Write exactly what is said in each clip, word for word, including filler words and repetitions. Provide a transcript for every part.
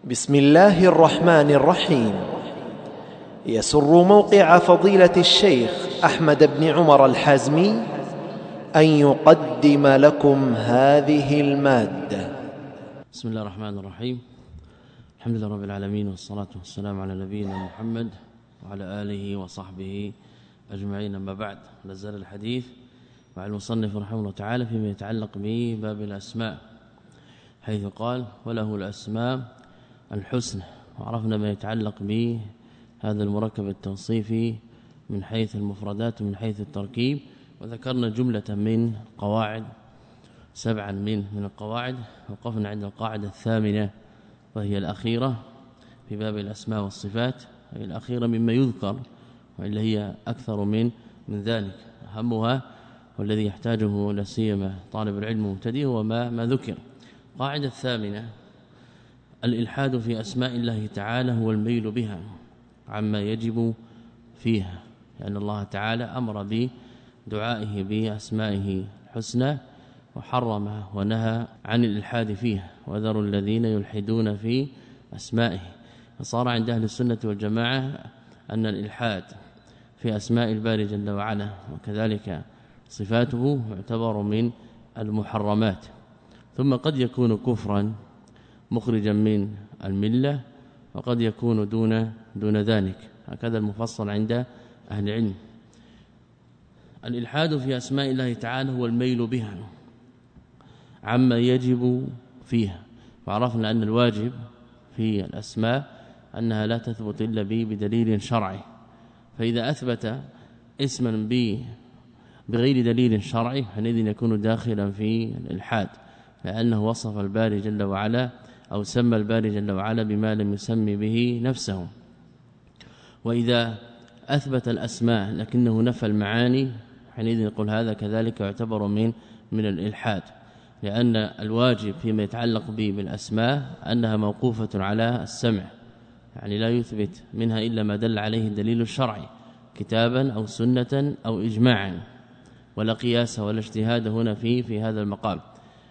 بسم الله الرحمن الرحيم. يسر موقع فضيلة الشيخ أحمد بن عمر الحازمي أن يقدم لكم هذه المادة. بسم الله الرحمن الرحيم. الحمد لله رب العالمين، والصلاة والسلام على نبينا محمد وعلى آله وصحبه أجمعين. أما بعد، نزل الحديث مع المصنف رحمه الله تعالى فيما يتعلق بباب الأسماء، حيث قال: وله الأسماء الحسنى. وعرفنا ما يتعلق به هذا المركب التوصيفي من حيث المفردات ومن حيث التركيب، وذكرنا جملة من قواعد، سبعا من من القواعد. وقفنا عند القاعدة الثامنة وهي الأخيرة في باب الأسماء والصفات، هي الأخيرة مما يذكر، وإلا هي أكثر من من ذلك. أهمها والذي يحتاجه لا سيما طالب العلم المبتدئ هو ما ما ذكر. القاعدة الثامنة: الإلحاد في أسماء الله تعالى هو الميل بها عما يجب فيها، لأن الله تعالى أمر بدعائه بأسمائه الحسنى وحرم ونهى عن الإلحاد فيها، وذروا الذين يلحدون في أسمائه. فصار عند أهل السنة والجماعة أن الإلحاد في أسماء الباري جل وعلا وكذلك صفاته يعتبر من المحرمات، ثم قد يكون كفرا مخرجا من الملة، وقد يكون دون دون ذلك. هكذا المفصل عند أهل العلم. الإلحاد في أسماء الله تعالى هو الميل بها عما يجب فيها. وعرفنا أن الواجب في الأسماء أنها لا تثبت إلا بدليل شرعي، فإذا أثبت اسما بغير دليل شرعي حينئذ يكون داخلا في الإلحاد، لأنه وصف الباري جل وعلا أو سمى الباري جل وعلا بما لم يسمي به نفسه. وإذا أثبت الأسماء لكنه نفى المعاني حينئذ نقول هذا كذلك يعتبر من من الإلحاد، لأن الواجب فيما يتعلق به بالأسماء أنها موقوفة على السمع، يعني لا يثبت منها إلا ما دل عليه الدليل الشرعي كتابا أو سنة أو إجماعا، ولا قياس ولا اجتهاد هنا في في هذا المقام.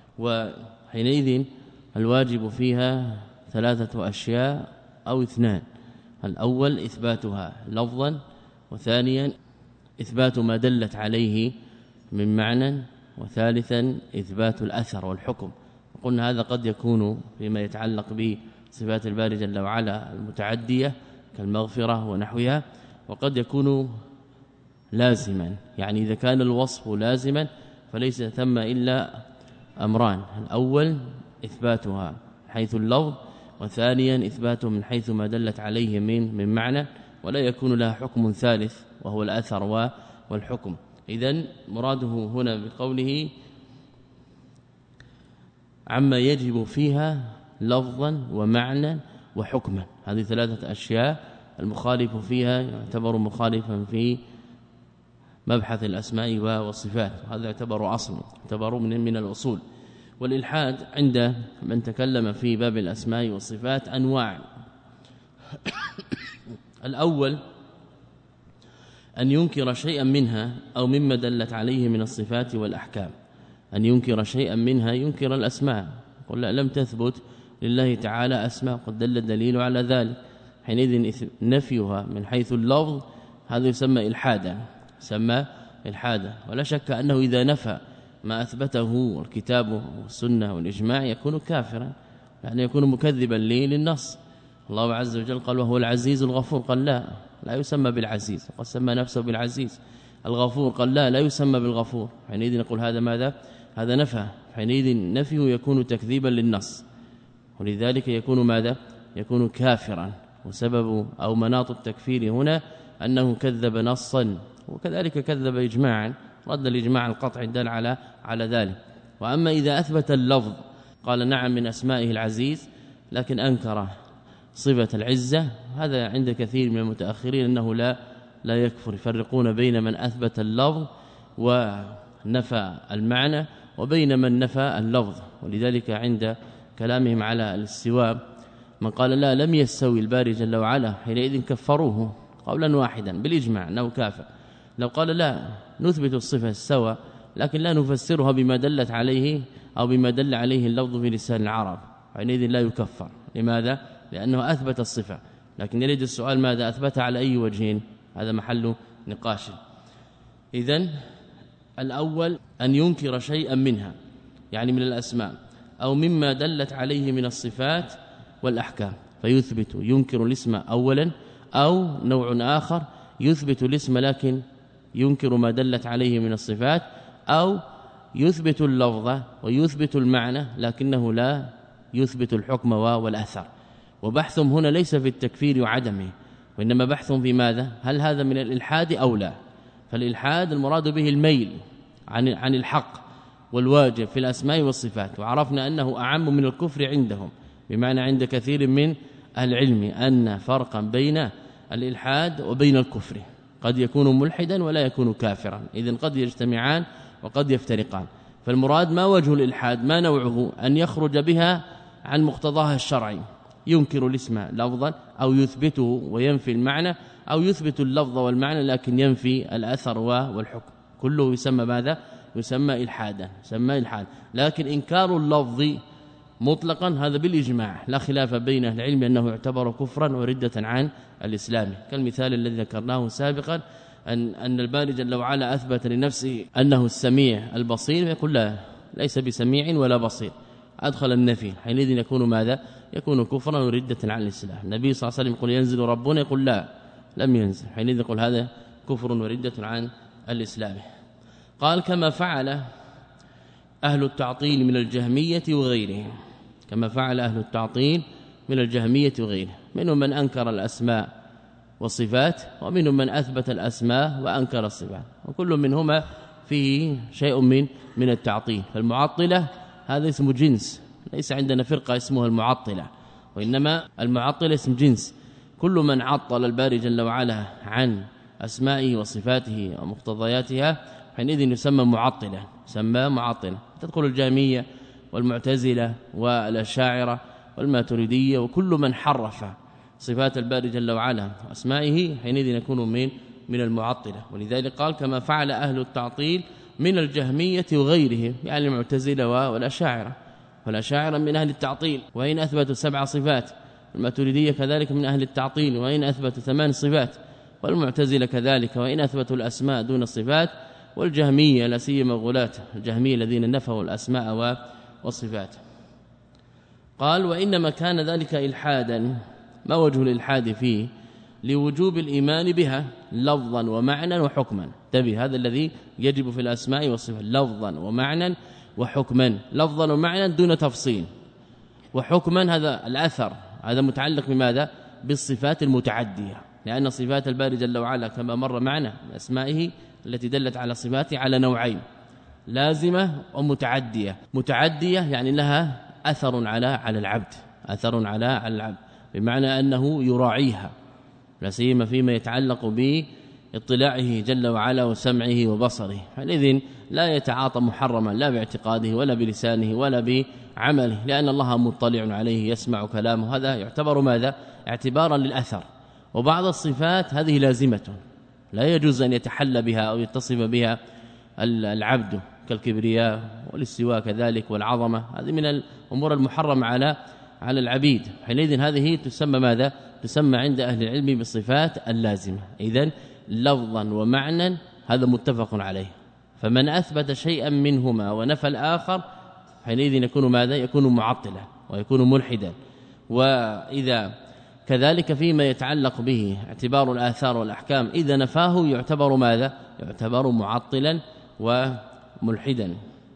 وحينئذ الواجب فيها ثلاثة أشياء أو اثنان: الأول إثباتها لفظا، وثانيا إثبات ما دلت عليه من معنى، وثالثا إثبات الأثر والحكم. قلنا هذا قد يكون فيما يتعلق بصفات الباري جل وعلا المتعدية كالمغفرة ونحوها، وقد يكون لازما، يعني إذا كان الوصف لازما فليس ثم إلا أمران: الأول إثباتها حيث اللفظ، وثانيا إثباته من حيث ما دلت عليه من من معنى، ولا يكون لها حكم ثالث وهو الأثر والحكم. إذن مراده هنا بقوله عما يجب فيها لفظا ومعنى وحكما، هذه ثلاثة أشياء المخالف فيها يعتبر مخالفا في مبحث الأسماء والصفات، هذا يعتبر أصل، يعتبر من من الأصول. والإلحاد عند من تكلم في باب الأسماء والصفات أنواع. الأول أن ينكر شيئا منها أو مما دلت عليه من الصفات والأحكام، أن ينكر شيئا منها، ينكر الأسماء، قل لا لم تثبت لله تعالى أسماء قد دل الدليل على ذلك، حينئذ نفيها من حيث اللفظ هذا يسمى إلحادا، يسمى إلحادا. ولا شك أنه إذا نفى ما أثبته الكتاب والسنة والإجماع يكون كافرا، يعني يكون مكذبا للنص. الله عز وجل قال: وهو العزيز الغفور، قال لا لا يسمى بالعزيز، قد سمى نفسه بالعزيز. الغفور قال لا لا يسمى بالغفور، حينئذ نقول هذا ماذا؟ هذا نفى، حينئذ نفيه يكون تكذيبا للنص، ولذلك يكون ماذا؟ يكون كافرا. وسبب أو مناط التكفير هنا أنه كذب نصا، وكذلك كذب إجماعا، رد الإجماع القطعي الدال على على ذلك. وأما إذا أثبت اللفظ قال نعم من أسمائه العزيز، لكن أنكر صفة العزة، هذا عند كثير من المتأخرين أنه لا لا يكفر، يفرقون بين من أثبت اللفظ ونفى المعنى وبين من نفى اللفظ. ولذلك عند كلامهم على الاستواء من قال لا لم يستوي الباري جل وعلا حينئذ كفروه قولا واحدا بالإجماع أنه كافر. لو قال لا نثبت الصفة السوى لكن لا نفسرها بما دلت عليه أو بما دل عليه اللفظ في لسان العرب حينئذ لا يكفر. لماذا؟ لأنه أثبت الصفة، لكن يريد السؤال ماذا أثبتها على أي وجه؟ هذا محل نقاش. إذن الأول أن ينكر شيئا منها، يعني من الأسماء أو مما دلت عليه من الصفات والأحكام، فيثبت ينكر الاسم أولا، أو نوع آخر يثبت الاسم لكن ينكر ما دلت عليه من الصفات، أو يثبت اللفظ ويثبت المعنى لكنه لا يثبت الحكم والأثر. وبحثهم هنا ليس في التكفير وعدمه، وإنما بحث في ماذا؟ هل هذا من الإلحاد أو لا؟ فالإلحاد المراد به الميل عن عن الحق والواجب في الأسماء والصفات، وعرفنا أنه أعم من الكفر عندهم، بمعنى عند كثير من أهل العلم أن فرقا بين الإلحاد وبين الكفر، قد يكون ملحدا ولا يكون كافرا، إذن قد يجتمعان وقد يفترقان. فالمراد ما وجه الإلحاد؟ ما نوعه؟ أن يخرج بها عن مقتضاها الشرعي، ينكر الاسم لفظا أو يثبته وينفي المعنى، أو يثبت اللفظ والمعنى لكن ينفي الأثر والحكم، كله يسمى ماذا؟ يسمى إلحادا، يسمى إلحاد. لكن إنكار اللفظ مطلقا هذا بالإجماع لا خلاف بين أهل العلم أنه يعتبر كفرا وردة عن الإسلام، كالمثال الذي ذكرناه سابقا أن أن الباري جل وعلا أثبت لنفسه أنه السميع البصير، يقول لا ليس بسميع ولا بصير، أدخل النفي، حينئذ يكون ماذا؟ يكون كفرا وردة عن الإسلام. النبي صلى الله عليه وسلم يقول ينزل ربنا، يقول لا لم ينزل، حينئذ يقول هذا كفر وردة عن الإسلام. قال كما فعل أهل التعطيل من الجهمية وغيرهم، كما فعل أهل التعطيل من الجهمية وغيره، منهم من أنكر الأسماء والصفات، ومنهم من أثبت الأسماء وأنكر الصفات، وكل منهما فيه شيء من من التعطيل. فالمعطلة هذا اسم جنس، ليس عندنا فرقة اسمها المعطلة، وإنما المعطلة اسم جنس، كل من عطل الباري جل وعلا عن أسمائه وصفاته ومقتضياتها حينئذ يسمى معطلة، يسمى معطلة. تدخل الجهمية والمعتزلة والأشاعرة والماتريدية، وكل من حرف صفات الباري جل وعلا وأسمائه حينئذ يكون من من المعطلة. ولذلك قال كما فعل أهل التعطيل من الجهمية وغيرهم، يعني المعتزلة والأشاعرة، والأشاعرة من أهل التعطيل وإن أثبتوا سبع صفات، الماتريدية كذلك من أهل التعطيل وإن أثبتوا ثمان صفات، والمعتزلة كذلك وإن أثبتوا الأسماء دون الصفات، والجهمية لا سيما غلاة الجهمية الذين نفوا الأسماء والصفات. قال وإنما كان ذلك إلحادا، ما وجه الإلحاد فيه؟ لوجوب الإيمان بها لفظا ومعنى وحكما. تبي هذا الذي يجب في الأسماء والصفات، لفظا ومعنى وحكما، لفظا ومعنى دون تفصيل، وحكما هذا الأثر، هذا متعلق بماذا؟ بالصفات المتعدية، لأن صفات الباري جل وعلا كما مر معنا أسمائه التي دلت على صفاته على نوعين، لازمة ومتعدية. متعدية يعني لها أثر على على العبد، أثر على على العبد، بمعنى أنه يراعيها، لا سيما فيما يتعلق باطلاعه جل وعلا وسمعه وبصره، حينئذ لا يتعاطى محرما لا باعتقاده ولا بلسانه ولا بعمله، لأن الله مطلع عليه يسمع كلامه، هذا يعتبر ماذا؟ اعتبارا للأثر. وبعض الصفات هذه لازمة لا يجوز أن يتحلى بها أو يتصف بها العبد، كالكبرياء والاستواء كذلك والعظمة، هذه من الأمور المحرمة على على العبيد، حينئذ هذه تسمى ماذا؟ تسمى عند أهل العلم بالصفات اللازمة. إذن لفظا ومعنى هذا متفق عليه، فمن أثبت شيئا منهما ونفى الآخر حينئذ يكون ماذا؟ يكون معطلا ويكون ملحدا. وإذا كذلك فيما يتعلق به اعتبار الآثار والأحكام إذا نفاه يعتبر ماذا؟ يعتبر معطلا وملحدا.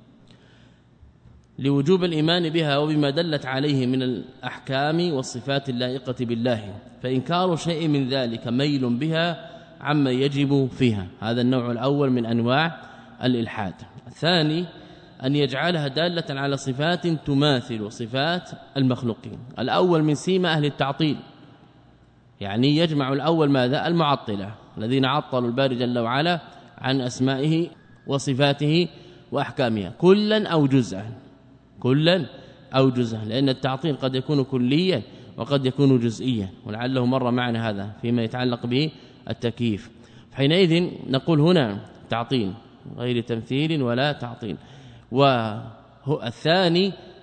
لوجوب الإيمان بها وبما دلت عليه من الأحكام والصفات اللائقة بالله، فإنكار شيء من ذلك ميل بها عما يجب فيها، هذا النوع الأول من أنواع الإلحاد. الثاني أن يجعلها دالة على صفات تماثل صفات المخلوقين. الأول من سيما أهل التعطيل، يعني يجمع الأول ماذا؟ المعطلة الذين عطلوا الباري جل وعلا عن أسمائه وصفاته وأحكامها كلا أو جزءا، كلا أو جزءا، لأن التعطيل قد يكون كليا وقد يكون جزئيا، ولعله مر معنا هذا فيما يتعلق به التكييف. حينئذ نقول هنا تعطيل غير تمثيل ولا تعطيل. والثاني في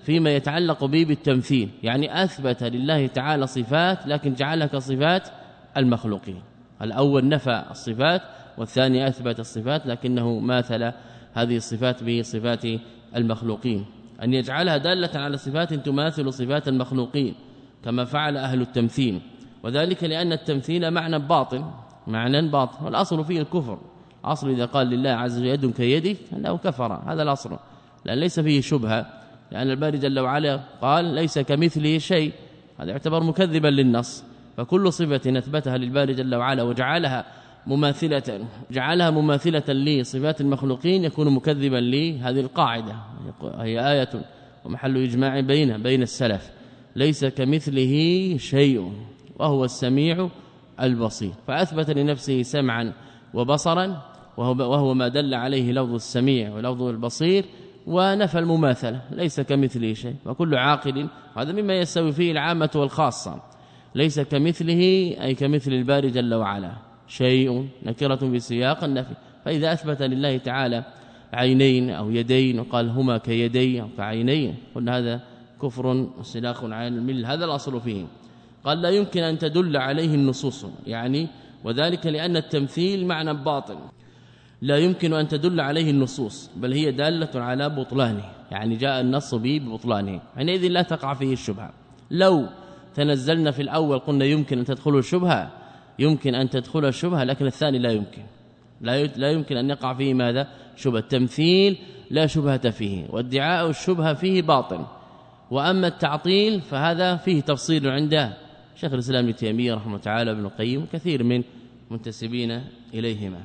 فيما يتعلق به بالتمثيل، يعني أثبت لله تعالى صفات لكن جعلها كصفات المخلوقين. الأول نفى الصفات والثاني أثبت الصفات لكنه ماثل هذه الصفات بصفات المخلوقين، أن يجعلها دالة على صفات تماثل صفات المخلوقين كما فعل أهل التمثيل، وذلك لأن التمثيل معنى باطل معنى باطل، والأصل فيه الكفر. أصل إذا قال لله عز وجل يد كيدي أنه كفر، هذا الأصل، لأن ليس فيه شبهة، لأن الباري جل وعلا قال ليس كمثله شيء، هذا يعتبر مكذبا للنص. فكل صفة أثبتها للباري جل وعلا وجعلها مماثلة جعلها مماثلة لصفات المخلوقين يكون مكذبا لهذه القاعدة، هي آية ومحل إجماع بين بين السلف، ليس كمثله شيء وهو السميع البصير. فأثبت لنفسه سمعا وبصرا وهو ما دل عليه لفظ السميع ولفظ البصير، ونفى المماثلة ليس كمثله شيء. وكل عاقل هذا مما يستوي فيه العامة والخاصة، ليس كمثله أي كمثل الباري جل وعلا شيء نكرة في سياق النفي. فإذا أثبت لله تعالى عينين أو يدين وقال هما كيدي أو كعينين قلنا هذا كفر وسلاخ عن المل، هذا الأصل فيه. قال لا يمكن أن تدل عليه النصوص، يعني وذلك لأن التمثيل معنى باطل لا يمكن أن تدل عليه النصوص، بل هي دالة على بطلانه، يعني جاء النص به ببطلانه، حينئذ لا تقع فيه الشبهة. لو تنزلنا في الأول قلنا يمكن أن تدخل الشبهة، يمكن أن تدخل الشبهة، لكن الثاني لا يمكن لا لا يمكن أن يقع فيه ماذا؟ شبهة. التمثيل لا شبهة فيه، وادعاء الشبهة فيه باطل. وأما التعطيل فهذا فيه تفصيل عنده شيخ الإسلام ابن تيمية رحمه الله تعالى ابن القيم وكثير من منتسبين إليهما.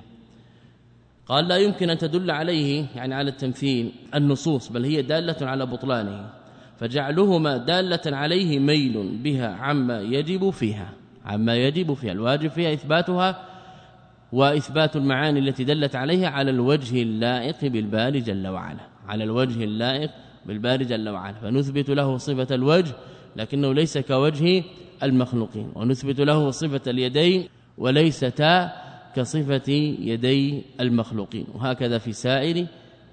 قال لا يمكن أن تدل عليه يعني على التمثيل النصوص، بل هي دالة على بطلانه، فجعلهما دالة عليه ميل بها عما يجب فيها عما يجب فيها الواجب فيها إثباتها، وإثبات المعاني التي دلت عليها على الوجه اللائق بالباري جل وعلا على الوجه اللائق بالباري جل وعلا. فنثبت له صفة الوجه لكنه ليس كوجه المخلوقين، ونثبت له صفة اليدين وليستا كصفة يدي المخلوقين، وهكذا في سائر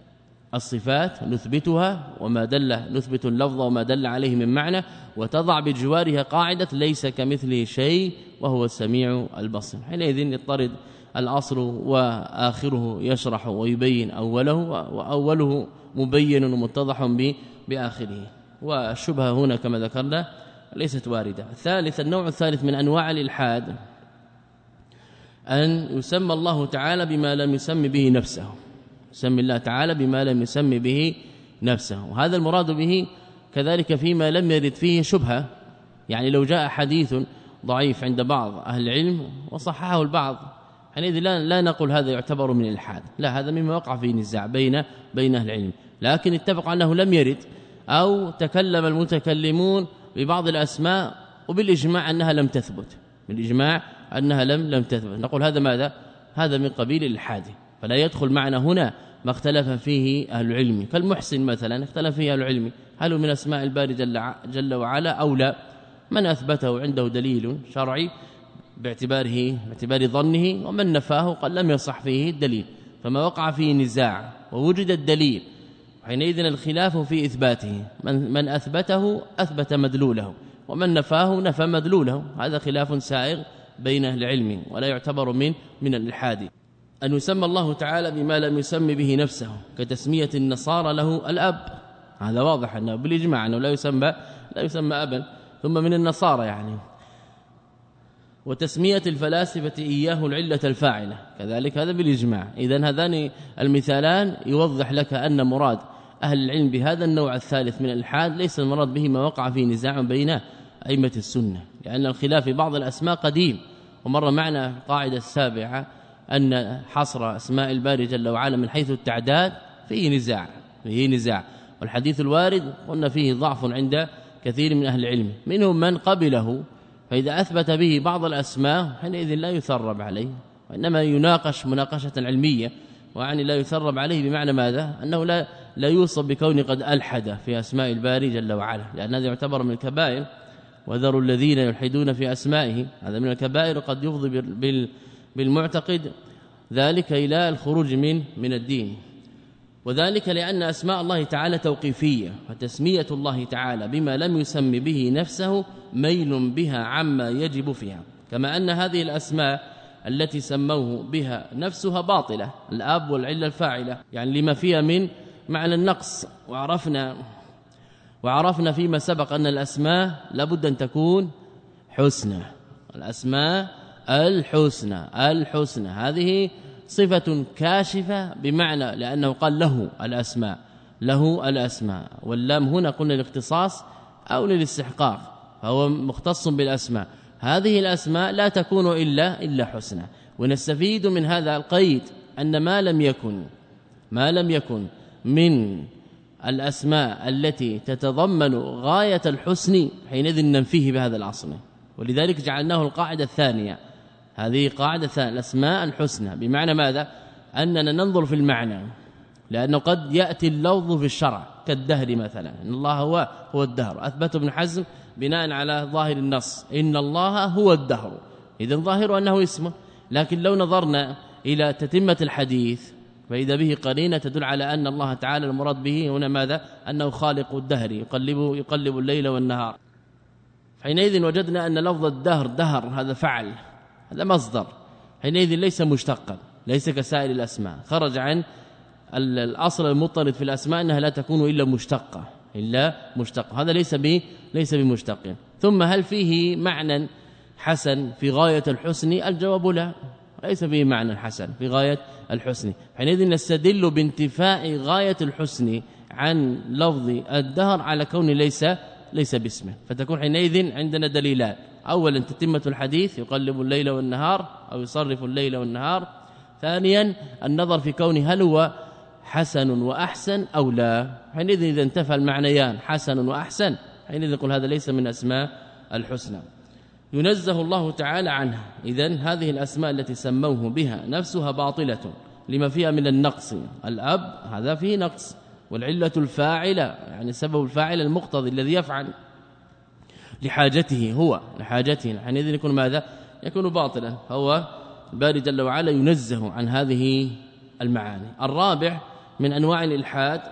الصفات نثبتها وما دل نثبت اللفظ وما دل عليه من معنى، وتضع بجوارها قاعدة ليس كمثله شيء وهو السميع البصير. حينئذ يضطرد الأصل وآخره يشرح ويبين أوله، وأوله مبين ومتضح بآخره، والشبهة هنا كما ذكرنا ليست واردة. الثالث النوع الثالث من أنواع الإلحاد أن يسمى الله تعالى بما لم يسمي به نفسه، يسمي الله تعالى بما لم يسمي به نفسه، وهذا المراد به كذلك فيما لم يرد فيه شبهة. يعني لو جاء حديث ضعيف عند بعض أهل العلم وصححه البعض، حينئذ لا, لا نقول هذا يعتبر من الإلحاد، لا، هذا مما وقع فيه نزاع بين بين أهل العلم، لكن اتفق أنه لم يرد، أو تكلم المتكلمون ببعض الأسماء وبالإجماع أنها لم تثبت، بالإجماع أنها لم لم تثبت، نقول هذا ماذا؟ هذا من قبيل الإلحاد، فلا يدخل معنا هنا ما اختلف فيه أهل العلم. كالمحسن مثلا اختلف فيه أهل العلم، هل من أسماء الباري جل, جل وعلا أو لا؟ من أثبته عنده دليل شرعي باعتباره باعتبار ظنه، ومن نفاه قال لم يصح فيه الدليل، فما وقع فيه نزاع ووجد الدليل حينئذ الخلاف في إثباته، من, من أثبته أثبت مدلوله، ومن نفاه نفى مدلوله، هذا خلاف سائغ بين أهل العلم ولا يعتبر من من الإلحاد. أن يسمى الله تعالى بما لم يسمي به نفسه، كتسمية النصارى له الأب، هذا واضح أنه بالإجماع أنه لا يسمى لا يسمى أبا، ثم من النصارى يعني. وتسمية الفلاسفة إياه العلة الفاعلة كذلك، هذا بالإجماع. إذن هذان المثالان يوضح لك أن مراد أهل العلم بهذا النوع الثالث من الإلحاد ليس المراد به ما وقع فيه نزاع بين أئمة السنة، لأن الخلاف في بعض الأسماء قديم، ومر معنا القاعدة السابعة أن حصر أسماء الباري جل وعلا من حيث التعداد فيه نزاع فيه نزاع والحديث الوارد قلنا فيه ضعف عند كثير من أهل العلم، منهم من قبله، فإذا أثبت به بعض الأسماء حينئذ لا يثرب عليه، وإنما يناقش مناقشة علمية، وعني لا يثرب عليه بمعنى ماذا؟ أنه لا لا يوصف بكون قد ألحد في أسماء الباري جل وعلا، لأن هذا يعتبر من الكبائر، وذروا الذين يلحدون في أسمائه، هذا من الكبائر قد يفضي بالمعتقد ذلك إلى الخروج من من الدين. وذلك لأن أسماء الله تعالى توقيفية، فتسمية الله تعالى بما لم يسم به نفسه ميل بها عما يجب فيها، كما أن هذه الأسماء التي سموه بها نفسها باطلة، الآب والعلة الفاعلة، يعني لما فيها من معنى النقص. وعرفنا وعرفنا فيما سبق أن الأسماء لابد أن تكون حسنى، الأسماء الحسنى الحسنى هذه صفة كاشفة بمعنى، لأنه قال له الأسماء له الأسماء، واللام هنا قلنا الاختصاص أو للاستحقاق، فهو مختص بالأسماء. هذه الأسماء لا تكون إلا إلا حسنى. ونستفيد من هذا القيد أن ما لم يكن ما لم يكن من الأسماء التي تتضمن غاية الحسن حينئذ ننفيه بهذا الأصل، ولذلك جعلناه القاعدة الثانية. هذه قاعدة ثانية، الأسماء الحسنى، بمعنى ماذا؟ أننا ننظر في المعنى، لأنه قد يأتي اللفظ في الشرع كالدهر مثلا، إن الله هو هو الدهر، أثبت ابن حزم بناء على ظاهر النص إن الله هو الدهر، إذن ظاهر أنه اسمه. لكن لو نظرنا إلى تتمة الحديث فإذا به قرينة تدل على أن الله تعالى المراد به هنا ماذا؟ أنه خالق الدهر، يقلب يقلب الليل والنهار. حينئذ وجدنا أن لفظ الدهر دهر هذا فعل، هذا مصدر، حينئذ ليس مشتقا، ليس كسائر الأسماء، خرج عن الأصل المضطرد في الأسماء أنها لا تكون إلا مشتقة إلا مشتقة، هذا ليس ب ليس بمشتق. ثم هل فيه معنى حسن في غاية الحسن؟ الجواب لا، ليس فيه معنى حسن في غاية الحسن. حينئذ نستدل بانتفاء غاية الحسن عن لفظ الدهر على كون ليس ليس باسمه، فتكون حينئذ عندنا دليلان: اولا تتمة الحديث يقلب الليل والنهار أو يصرف الليل والنهار، ثانيا النظر في كونه هل هو حسن وأحسن أو لا. حينئذ إذا انتفى المعنيان حسن وأحسن حينئذ نقول هذا ليس من أسماء الحسنى، ينزه الله تعالى عنها. إذن هذه الأسماء التي سموه بها نفسها باطلة لما فيها من النقص. الأب هذا فيه نقص، والعلة الفاعلة يعني سبب الفاعل المقتضي الذي يفعل لحاجته هو لحاجته، حينئذ يكون ماذا؟ يكون باطلا. فهو الباري جل وعلا ينزه عن هذه المعاني. الرابع من أنواع الإلحاد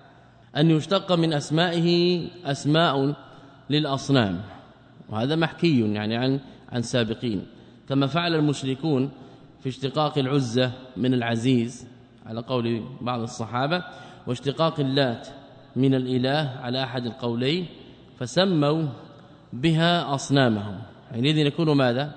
أن يشتق من أسمائه أسماء للأصنام، وهذا محكي يعني عن عن سابقين، كما فعل المشركون في اشتقاق العزة من العزيز على قول بعض الصحابة، واشتقاق اللات من الإله على أحد القولين، فسموا بها أصنامهم. حينئذ يكون ماذا؟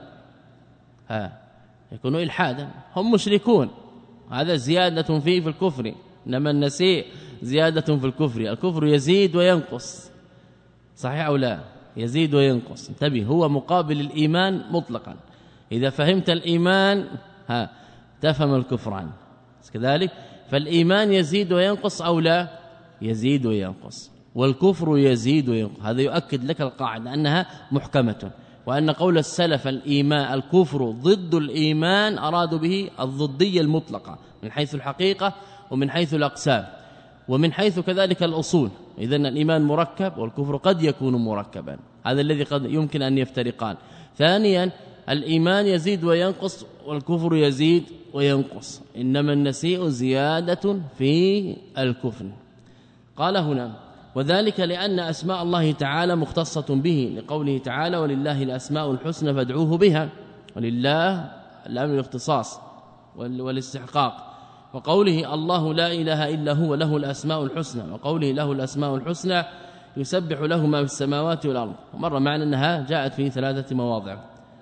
ها يكون إلحادا، هم مشركون، هذا زيادة فيه في الكفر، إنما النسيء زيادة في الكفر، الكفر يزيد وينقص، صحيح أو لا؟ يزيد وينقص، انتبه، هو مقابل الإيمان مطلقا، إذا فهمت الإيمان ها تفهم الكفران كذلك، فالإيمان يزيد وينقص أو لا؟ يزيد وينقص، والكفر يزيد وينقص. هذا يؤكد لك القاعدة أنها محكمة، وأن قول السلف الإيمان الكفر ضد الإيمان أرادوا به الضدية المطلقة من حيث الحقيقة ومن حيث الأقسام ومن حيث كذلك الأصول. إذن الإيمان مركب والكفر قد يكون مركبا، هذا الذي قد يمكن أن يفترقان. ثانيا الإيمان يزيد وينقص والكفر يزيد وينقص، إنما النسيء زيادة في الكفر. قال هنا وذلك لأن أسماء الله تعالى مختصة به، لقوله تعالى ولله الأسماء الحسنى فادعوه بها، ولله الأمر الاختصاص والاستحقاق، وقوله الله لا إله إلا هو له الأسماء الحسنى، وقوله له الأسماء الحسنى يسبح له ما في السماوات والأرض، ومر معنا أنها جاءت في ثلاثة مواضع.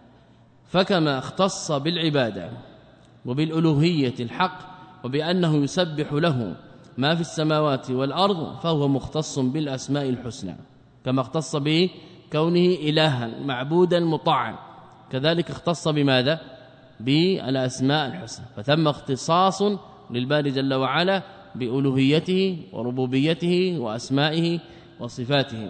فكما اختص بالعبادة وبالألوهية الحق وبأنه يسبح له ما في السماوات والأرض، فهو مختص بالأسماء الحسنى، كما اختص به كونه إلها معبودا مطاعا، كذلك اختص بماذا؟ بالأسماء الحسنى. فثم اختصاص للباري جل وعلا بألوهيته وربوبيته وأسمائه وصفاته.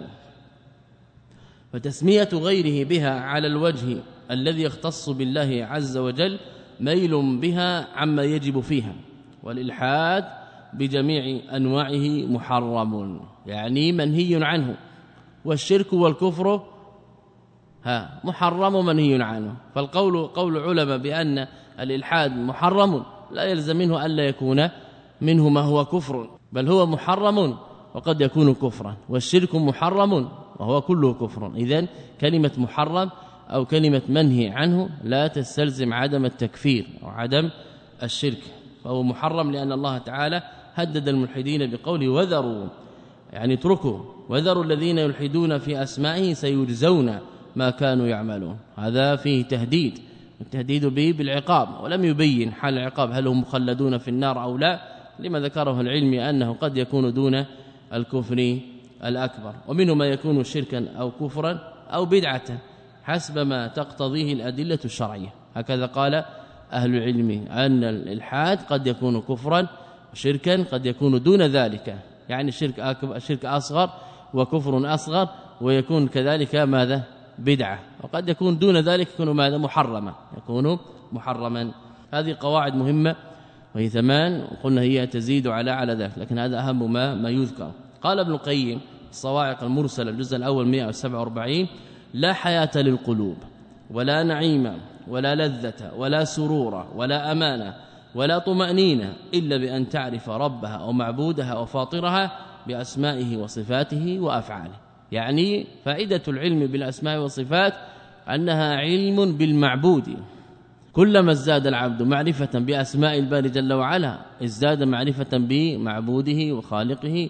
فتسمية غيره بها على الوجه الذي يختص بالله عز وجل ميل بها عما يجب فيها، والإلحاد بجميع أنواعه محرم يعني منهي عنه، والشرك والكفر ها محرم منهي عنه. فالقول قول علماء بأن الإلحاد محرم لا يلزم منه ألا يكون منه ما هو كفر، بل هو محرم وقد يكون كفرا، والشرك محرم وهو كله كفر. إذن كلمة محرم أو كلمة منهي عنه لا تستلزم عدم التكفير أو عدم الشرك، فهو محرم لأن الله تعالى هدد الملحدين بقوله وذروا، يعني اتركوا، وذروا الذين يلحدون في أسمائه سيجزون ما كانوا يعملون. هذا فيه تهديد، التهديد به بالعقاب، ولم يبين حال العقاب هل هم مخلدون في النار أو لا، لما ذكره العلم أنه قد يكون دون الكفر الأكبر، ومنه ما يكون شركا أو كفرا أو بدعة حسب ما تقتضيه الأدلة الشرعية. هكذا قال أهل العلم أن الإلحاد قد يكون كفرا وشركا قد يكون دون ذلك، يعني الشرك أكبر، الشرك أصغر وكفر أصغر، ويكون كذلك ماذا بدعة، وقد يكون دون ذلك يكون ماذا محرما، يكون محرما. هذه قواعد مهمة وهي ثمان، وقلنا هي تزيد على على ذلك، لكن هذا أهم ما ما يذكر. قال ابن القيم الصواعق المرسلة الجزء الأول مئة وسبعة وأربعين: لا حياة للقلوب ولا نعيم ولا لذة ولا سرور ولا أمانة ولا طمأنينة إلا بأن تعرف ربها ومعبودها وفاطرها بأسمائه وصفاته وأفعاله. يعني فائدة العلم بالأسماء والصفات أنها علم بالمعبود، كلما ازداد العبد معرفة بأسماء الباري جل وعلا ازداد معرفة بمعبوده وخالقه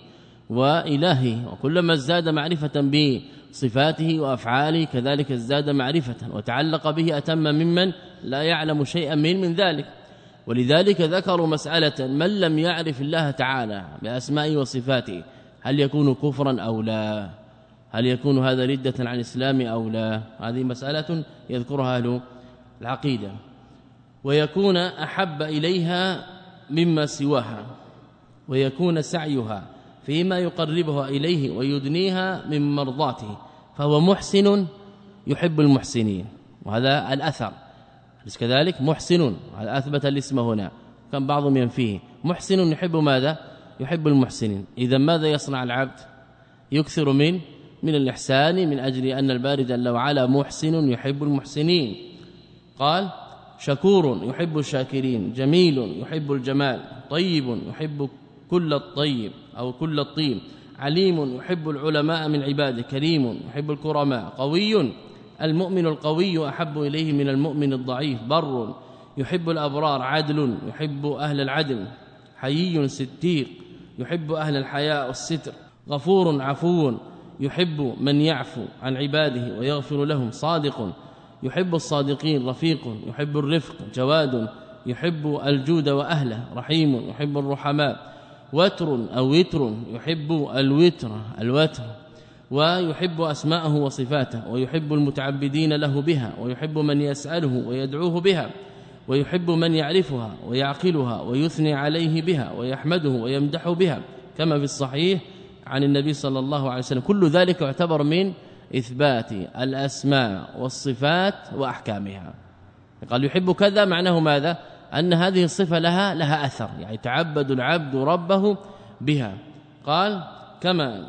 وإلهه، وكلما ازداد معرفة بصفاته وأفعاله كذلك ازداد معرفة وتعلق به أتم ممن لا يعلم شيئا من من ذلك. ولذلك ذكروا مسألة: من لم يعرف الله تعالى بأسمائه وصفاته هل يكون كفرا أو لا؟ هل يكون هذا ردة عن الإسلام أو لا؟ هذه مسألة يذكرها أهل العقيدة. ويكون أحب إليها مما سواها، ويكون سعيها فيما يقربها إليه ويدنيها من مرضاته، فهو محسن يحب المحسنين، وهذا الأثر. بس كذلك محسن، هذا أثبت الاسم هنا، كان بعضهم ينفيه. محسن يحب ماذا؟ يحب المحسنين. إذا ماذا يصنع العبد؟ يكثر من من الإحسان، من أجل أن الباري جل وعلا محسن يحب المحسنين. قال: شكور يحب الشاكرين، جميل يحب الجمال، طيب يحب كل الطيب أو كل الطيب، عليم يحب العلماء من عباده، كريم يحب الكرماء، قوي المؤمن القوي أحب إليه من المؤمن الضعيف، بر يحب الأبرار، عدل يحب أهل العدل، حيي ستير يحب أهل الحياء والستر، غفور عفو يحب من يعفو عن عباده ويغفر لهم، صادق يحب الصادقين، رفيق يحب الرفق، جواد يحب الجود وأهله، رحيم يحب الرحماء، وتر أو وتر يحب الوتر الوتر، ويحب أسماءه وصفاته، ويحب المتعبدين له بها، ويحب من يسأله ويدعوه بها، ويحب من يعرفها ويعقلها ويثني عليه بها ويحمده ويمدح بها، كما في الصحيح عن النبي صلى الله عليه وسلم. كل ذلك يعتبر من إثبات الأسماء والصفات وأحكامها. قال يحب كذا، معناه ماذا؟ أن هذه الصفة لها لها أثر، يعني تعبد العبد ربه بها. قال كما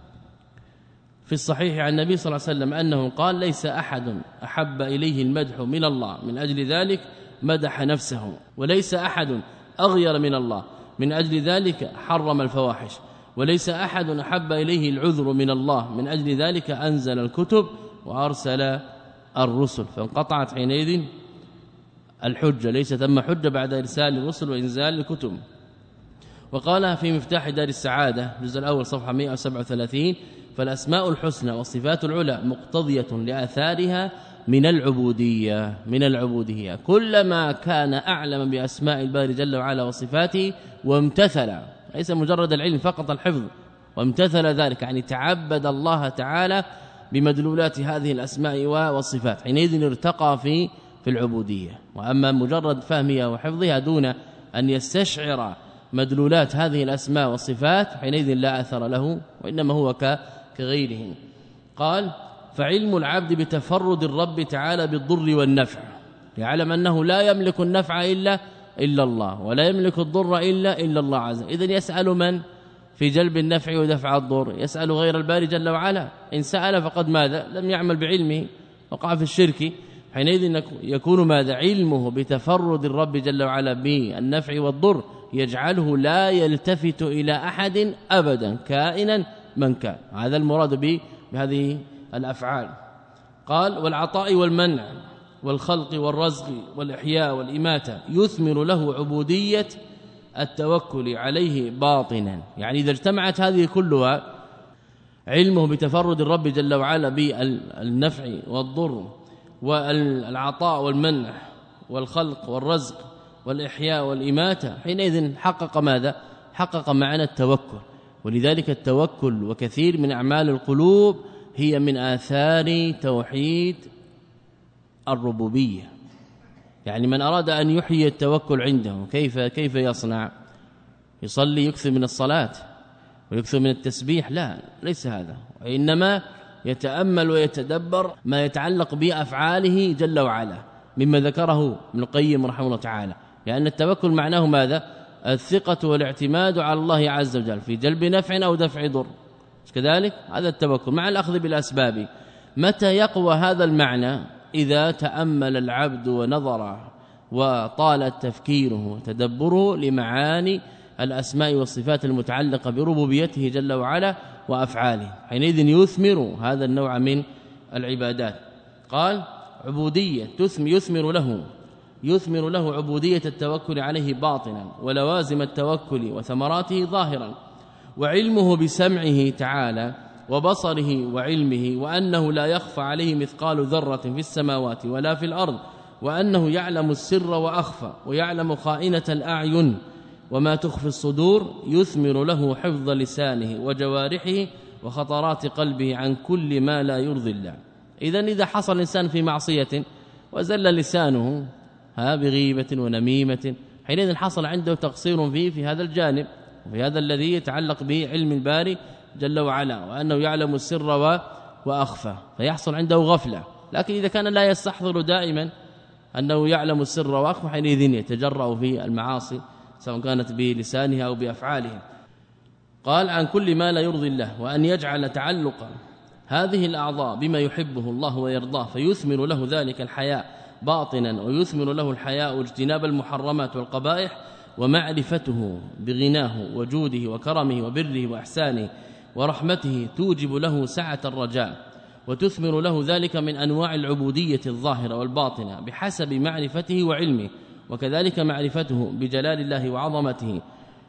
في الصحيح عن النبي صلى الله عليه وسلم أنه قال: ليس أحد أحب إليه المدح من الله، من أجل ذلك مدح نفسه، وليس أحد أغير من الله، من أجل ذلك حرم الفواحش، وليس أحد أحب إليه العذر من الله، من أجل ذلك أنزل الكتب وأرسل الرسل، فانقطعت حينئذ الحجة، ليس ثم حجة بعد إرسال الرسل وإنزال الكتب. وقال في مفتاح دار السعادة الجزء الأول صفحة مئة وسبعة وثلاثين: فالأسماء الحسنى والصفات العلى مقتضية لآثارها من العبودية من العبودية كلما كان أعلم بأسماء الباري جل وعلا وصفاته وامتثل، ليس مجرد العلم فقط الحفظ، وامتثل ذلك، يعني تعبد الله تعالى بمدلولات هذه الأسماء والصفات، حينئذ ارتقى في في العبودية. وأما مجرد فهمها وحفظها دون أن يستشعر مدلولات هذه الأسماء والصفات حينئذ لا أثر له، وإنما هو كغيره. قال: فعلم العبد بتفرد الرب تعالى بالضر والنفع، يعلم أنه لا يملك النفع إلا إلا الله، ولا يملك الضر إلا إلا الله عز وجل. إذن يسأل من في جلب النفع ودفع الضر؟ يسأل غير الباري جل وعلا. إن سأل فقد ماذا؟ لم يعمل بعلمه، وقع في الشرك. حينئذ يكون ماذا؟ علمه بتفرد الرب جل وعلا بالنفع والضر يجعله لا يلتفت إلى أحد أبدا كائنا من كان. هذا المراد به بهذه الأفعال. قال والعطاء والمنع والخلق والرزق والإحياء والإماتة يثمر له عبودية التوكل عليه باطنا. يعني إذا اجتمعت هذه كلها، علمه بتفرد الرب جل وعلا بالنفع والضر والعطاء والمنع والخلق والرزق والإحياء والإماتة، حينئذ حقق ماذا؟ حقق معنى التوكل. ولذلك التوكل وكثير من أعمال القلوب هي من آثار توحيد الربوبية. يعني من أراد أن يحيي التوكل عنده كيف كيف يصنع؟ يصلي يكثر من الصلاة ويكثر من التسبيح؟ لا، ليس هذا، وإنما يتأمل ويتدبر ما يتعلق بأفعاله جل وعلا مما ذكره ابن القيم رحمه الله تعالى. لأن التوكل معناه ماذا؟ الثقة والاعتماد على الله عز وجل في جلب نفع أو دفع ضر، كذلك هذا التوكل مع الأخذ بالأسباب. متى يقوى هذا المعنى؟ إذا تأمل العبد ونظر وطال تفكيره وتدبره لمعاني الأسماء والصفات المتعلقة بربوبيته جل وعلا وأفعاله، حينئذ يثمر هذا النوع من العبادات. قال عبودية يثمر له يثمر له عبودية التوكل عليه باطنا ولوازم التوكل وثمراته ظاهرا، وعلمه بسمعه تعالى وبصره وعلمه، وأنه لا يخفى عليه مثقال ذرة في السماوات ولا في الأرض، وأنه يعلم السر وأخفى ويعلم خائنة الأعين وما تخفي الصدور، يثمر له حفظ لسانه وجوارحه وخطرات قلبه عن كل ما لا يرضي الله. إذن إذا حصل الإنسان في معصية وزل لسانه ها بغيبة ونميمة، حينئذ حصل عنده تقصير فيه في هذا الجانب وفي هذا الذي يتعلق به علم الباري جل وعلا، وأنه يعلم السر وأخفى، فيحصل عنده غفلة. لكن إذا كان لا يستحضر دائما أنه يعلم السر وأخفى، حينئذ يتجرأ في المعاصي سواء كانت بلسانه أو بأفعاله. قال عن كل ما لا يرضي الله، وأن يجعل تعلق هذه الأعضاء بما يحبه الله ويرضاه فيثمر له ذلك الحياء باطنا، ويثمر له الحياء اجتناب المحرمات والقبائح، ومعرفته بغناه وجوده وكرمه وبره وإحسانه ورحمته توجب له سعة الرجاء، وتثمر له ذلك من أنواع العبودية الظاهرة والباطنة بحسب معرفته وعلمه، وكذلك معرفته بجلال الله وعظمته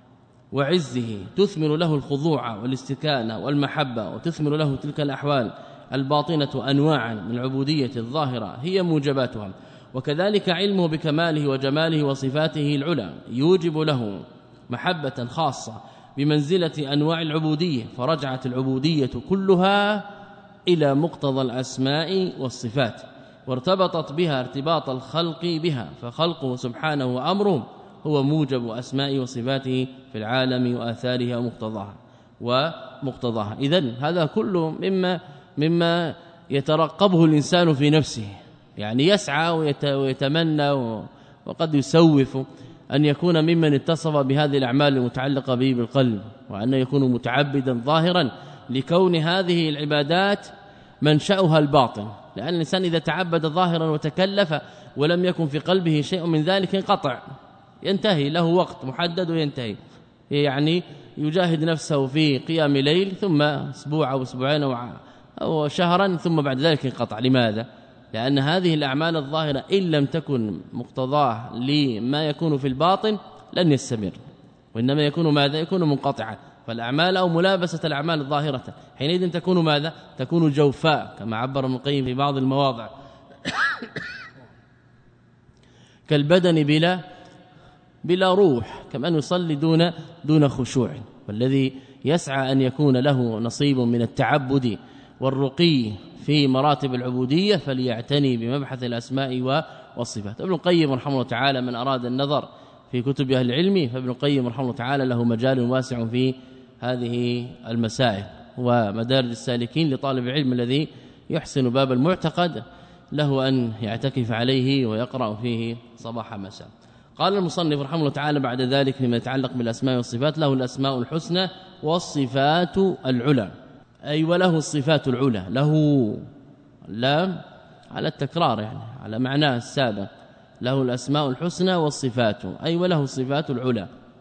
وعزه تثمر له الخضوع والاستكانة والمحبة، وتثمر له تلك الأحوال الباطنة أنواعا من العبودية الظاهرة هي موجباتها. وكذلك علمه بكماله وجماله وصفاته العلى يوجب له محبة خاصة بمنزلة أنواع العبودية، فرجعت العبودية كلها إلى مقتضى الأسماء والصفات، وارتبطت بها ارتباط الخلق بها، فخلقه سبحانه وأمره هو موجب أسماء وصفاته في العالم وآثارها ومقتضاها ومقتضاها. إذن هذا كله مما مما يترقبه الإنسان في نفسه، يعني يسعى ويتمنى وقد يسوف أن يكون ممن اتصف بهذه الأعمال المتعلقة به بالقلب، وأن يكون متعبدا ظاهرا لكون هذه العبادات منشأها الباطن. لأن الإنسان إذا تعبد ظاهرا وتكلف ولم يكن في قلبه شيء من ذلك انقطع، ينتهي له وقت محدد وينتهي، يعني يجاهد نفسه في قيام ليل ثم اسبوع او اسبوعين او شهرا ثم بعد ذلك انقطع. لماذا؟ لأن هذه الأعمال الظاهرة إن لم تكن مقتضاه لما يكون في الباطن لن يستمر، وإنما يكون ماذا؟ يكون منقطعا. فالأعمال أو ملابسة الأعمال الظاهرة حينئذ تكون ماذا؟ تكون جوفاء كما عبر ابن القيم في بعض المواضع كالبدن بلا بلا روح، كما أن يصلي دون دون خشوع. والذي يسعى أن يكون له نصيب من التعبد والرقي في مراتب العبودية فليعتني بمبحث الأسماء والصفات. ابن القيم رحمه الله تعالى من أراد النظر في كتب أهل العلم فابن القيم رحمه الله تعالى له مجال واسع في هذه المسائل، ومدارج السالكين لطالب العلم الذي يحسن باب المعتقد له أن يعتكف عليه ويقرأ فيه صباح مساء. قال المصنف رحمه الله تعالى بعد ذلك فيما يتعلق بالأسماء والصفات: له الأسماء الحسنى والصفات العلى، أي وله الصفات العلى. له لا على التكرار، يعني على معناه السابق، له الأسماء الحسنى والصفات، أي وله الصفات العلى،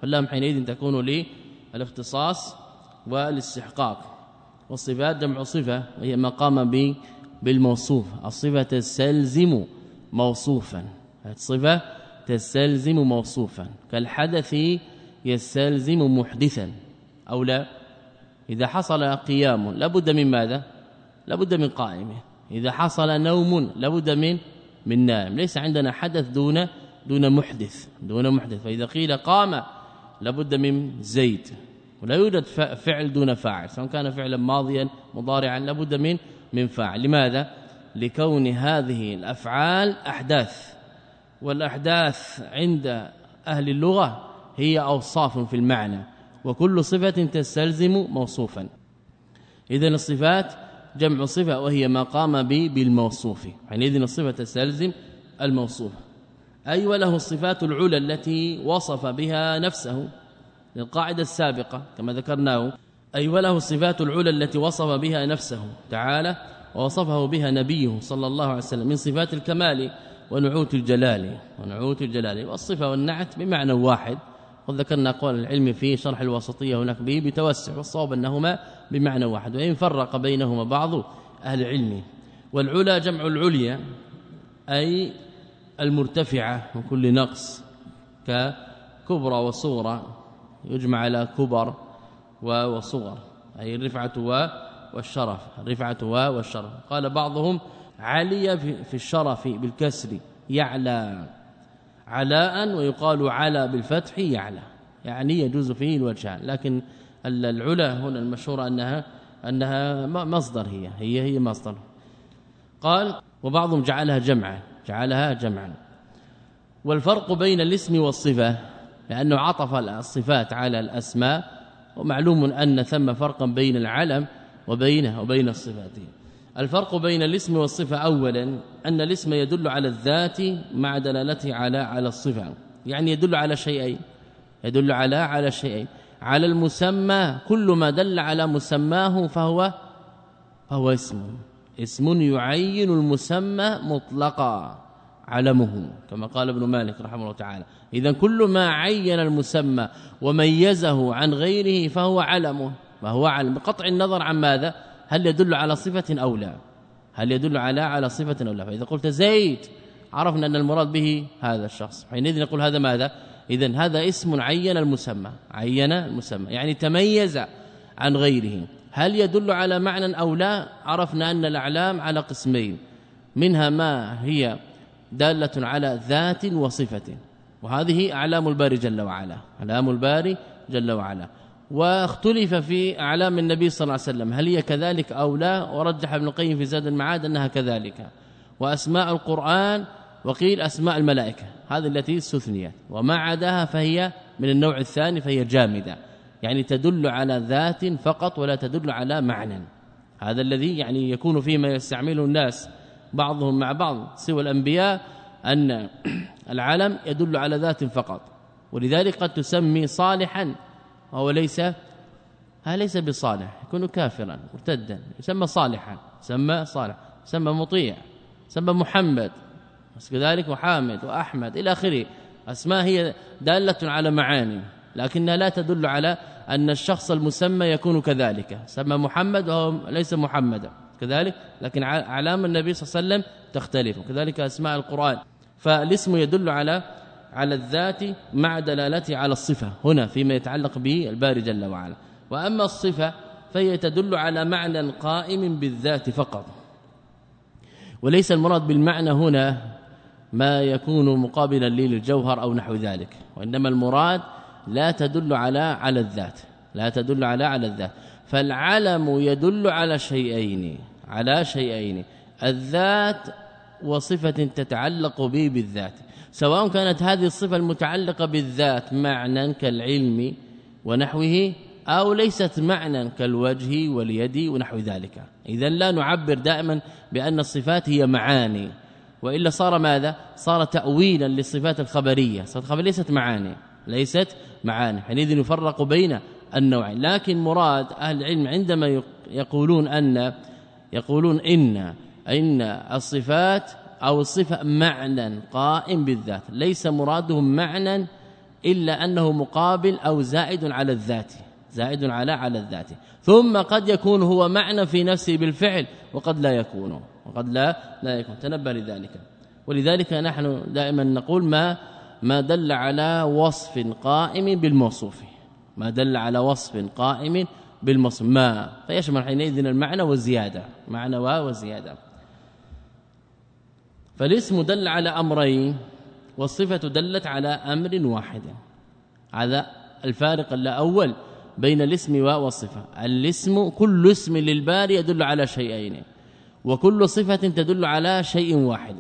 فاللام حينئذ تكون للاختصاص والاستحقاق. والصفات جمع صفة وهي ما قام به بالموصوف. الصفة تستلزم موصوفا، الصفة تستلزم موصوفا، كالحدث يستلزم محدثا أو لا. إذا حصل قيام لابد من ماذا؟ لابد من قائمه. إذا حصل نوم لابد من من نائم. ليس عندنا حدث دون دون محدث دون محدث. فإذا قيل قام لابد من زيد، ولا يوجد فعل دون فاعل، سواء كان فعلا ماضيا مضارعا لابد من من فاعل. لماذا؟ لكون هذه الأفعال أحداث، والأحداث عند أهل اللغة هي أوصاف في المعنى، وكل صفة تستلزم موصوفا. إذن الصفات جمع صفة وهي ما قام به بالموصوف، حينئذ الصفة تستلزم الموصوف. أي وله الصفات العلى التي وصف بها نفسه للقاعدة السابقة كما ذكرناه. أي وله الصفات العلى التي وصف بها نفسه تعالى ووصفه بها نبيه صلى الله عليه وسلم من صفات الكمال ونعوت الجلال ونعوت الجلال. والصفة والنعت بمعنى واحد، قد ذكرنا أقوال العلم في شرح الواسطية هناك به بتوسع، والصواب أنهما بمعنى واحد، وإن فرق بينهما بعض أهل العلم. والعلا جمع العليا أي المرتفعة من كل نقص، ككبرى وصغرى يجمع على كبر وصغر، أي الرفعة والشرف، الرفعة والشرف. قال بعضهم علي في الشرف بالكسر يعلى علاء، ويقال على بالفتح يعلى، يعني يجوز فيه الوجهان. لكن العلا هنا المشهور أنها أنها مصدر، هي هي هي مصدر. قال وبعضهم جعلها جمعا جعلها جمعا. والفرق بين الاسم والصفة لأنه عطف الصفات على الأسماء، ومعلوم أن ثم فرقا بين العلم وبينه وبين الصفات. الفرق بين الاسم والصفة أولا أن الاسم يدل على الذات مع دلالته على على الصفة، يعني يدل على شيئين يدل على على شيئين على المسمى، كل ما دل على مسماه فهو فهو اسم اسم يعين المسمى مطلقا علمه، كما قال ابن مالك رحمه الله تعالى. إذن كل ما عين المسمى وميزه عن غيره فهو علمه، فهو علم بقطع النظر عن ماذا، هل يدل على صفة أو لا، هل يدل على على صفة أو لا. فإذا قلت زيد عرفنا أن المراد به هذا الشخص، حينئذ نقول هذا ماذا، إذن هذا اسم عين المسمى عين المسمى يعني تميز عن غيره. هل يدل على معنى أو لا، عرفنا أن الأعلام على قسمين، منها ما هي دالة على ذات وصفة، وهذه أعلام الباري جل وعلا أعلام الباري جل وعلا. واختلف في أعلام النبي صلى الله عليه وسلم هل هي كذلك أو لا، ورجح ابن القيم في زاد المعاد أنها كذلك. وأسماء القرآن وقيل أسماء الملائكة هذه التي استثنيت، وما عداها فهي من النوع الثاني فهي جامدة، يعني تدل على ذات فقط ولا تدل على معنى. هذا الذي يعني يكون فيما يستعمله الناس بعضهم مع بعض سوى الأنبياء، أن العلم يدل على ذات فقط، ولذلك قد تسمي صالحا وهو ليس ها ليس بصالح، يكون كافرا مرتدا، يسمى صالحا، يسمى صالح، يسمى مطيع، يسمى محمد، كذلك وحامد وأحمد إلى آخره. أسماء هي دالة على معاني، لكنها لا تدل على أن الشخص المسمى يكون كذلك، سمى محمد وهو ليس محمدا كذلك، لكن علام النبي صلى الله عليه وسلم تختلف، وكذلك أسماء القرآن. فالاسم يدل على على الذات مع دلالته على الصفة هنا فيما يتعلق به الباري جل وعلا. وأما الصفة فهي تدل على معنى قائم بالذات فقط، وليس المراد بالمعنى هنا ما يكون مقابلا للجوهر أو نحو ذلك، وإنما المراد لا تدل على على الذات لا تدل على على الذات. فالعلم يدل على شيئين على شيئين الذات وصفة تتعلق به بالذات، سواء كانت هذه الصفة المتعلقة بالذات معنى كالعلم ونحوه، أو ليست معنى كالوجه واليد ونحو ذلك. إذن لا نعبر دائما بأن الصفات هي معاني، وإلا صار ماذا؟ صار تأويلا للصفات الخبرية، صارت خبر ليست معاني ليست معاني حينئذ يفرق بين النوعين. لكن مراد أهل العلم عندما يقولون أن يقولون إن إن الصفات أو الصفة معنى قائم بالذات، ليس مرادهم معنى إلا أنه مقابل أو زائد على الذات زائد على على الذات ثم قد يكون هو معنى في نفسه بالفعل وقد لا يكون وقد لا لا يكون تنبه لذلك. ولذلك نحن دائما نقول ما ما دل على وصف قائم بالموصوف ما دل على وصف قائم بالموصوف ما فيشمل حينئذ المعنى والزيادة معنى وزيادة. فالاسم دل على أمرين والصفة دلت على أمر واحد. هذا الفارق الأول بين الاسم والصفة. الاسم كل اسم للباري يدل على شيئين وكل صفة تدل على شيء واحد.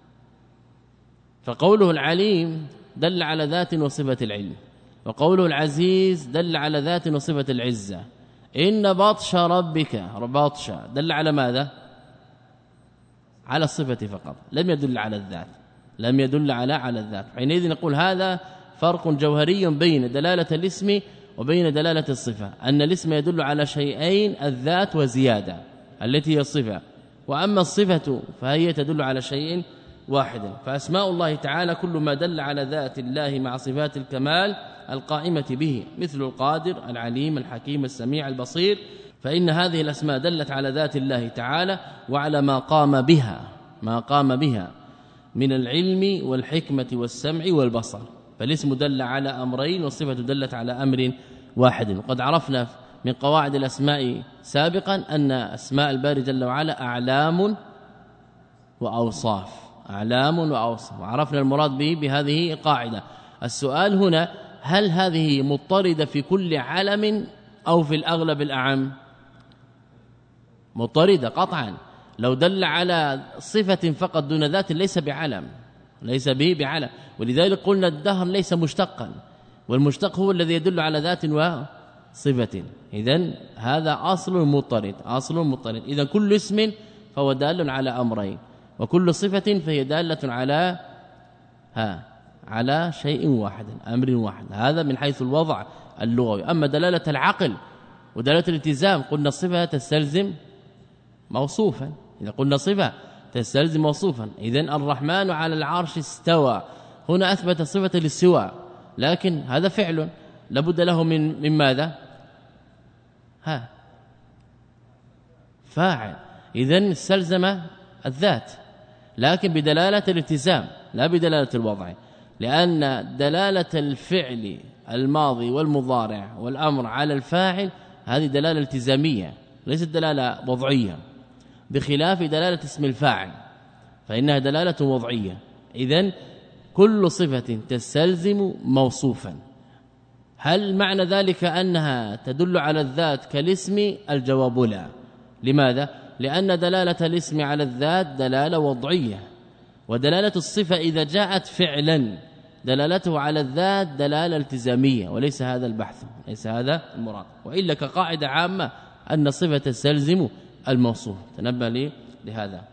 فقوله العليم دل على ذات وصفة العلم وقوله العزيز دل على ذات وصفة العزة. إن بطش ربك بطش دل على ماذا؟ على الصفة فقط لم يدل على الذات لم يدل على على الذات. حينئذ نقول هذا فرق جوهري بين دلالة الاسم وبين دلالة الصفة أن الاسم يدل على شيئين الذات وزيادة التي هي الصفة وأما الصفة فهي تدل على شيء واحد. فأسماء الله تعالى كل ما دل على ذات الله مع صفات الكمال القائمة به مثل القادر العليم الحكيم السميع البصير فإن هذه الأسماء دلت على ذات الله تعالى وعلى ما قام بها ما قام بها من العلم والحكمة والسمع والبصر. فالاسم دل على أمرين والصفة دلت على أمر واحد. وقد عرفنا من قواعد الأسماء سابقا أن أسماء الباري جل وعلا أعلام وأوصاف أعلام وأوصاف وعرفنا المراد به بهذه القاعدة. السؤال هنا هل هذه مضطردة في كل علم أو في الأغلب الأعم؟ مضطردة قطعا. لو دل على صفة فقط دون ذات ليس بعلم ليس به بعلم. ولذلك قلنا الدهر ليس مشتقا والمشتق هو الذي يدل على ذات وصفة. إذن هذا أصل مضطرد أصل مضطرد. إذن كل اسم فهو دال على أمرين وكل صفة فهي دالة على ها على شيء واحد أمر واحد. هذا من حيث الوضع اللغوي. أما دلالة العقل ودلالة الالتزام قلنا الصفة تستلزم موصوفا. إذا قلنا صفة تستلزم موصوفا. إذن الرحمن على العرش استوى هنا أثبت صفة الاستواء لكن هذا فعل لابد له من من ماذا؟ ها فاعل. إذن استلزم الذات لكن بدلالة الالتزام لا بدلالة الوضع لأن دلالة الفعل الماضي والمضارع والأمر على الفاعل هذه دلالة التزامية ليست دلالة وضعية بخلاف دلالة اسم الفاعل فإنها دلالة وضعية. إذن كل صفة تستلزم موصوفا. هل معنى ذلك أنها تدل على الذات كالاسم؟ الجواب لا. لماذا؟ لأن دلالة الاسم على الذات دلالة وضعية ودلالة الصفة إذا جاءت فعلا دلالته على الذات دلالة التزامية وليس هذا البحث ليس هذا المراد. وإلا كقاعدة عامة أن الصفة تستلزم الموصوف تنبه لي لهذا.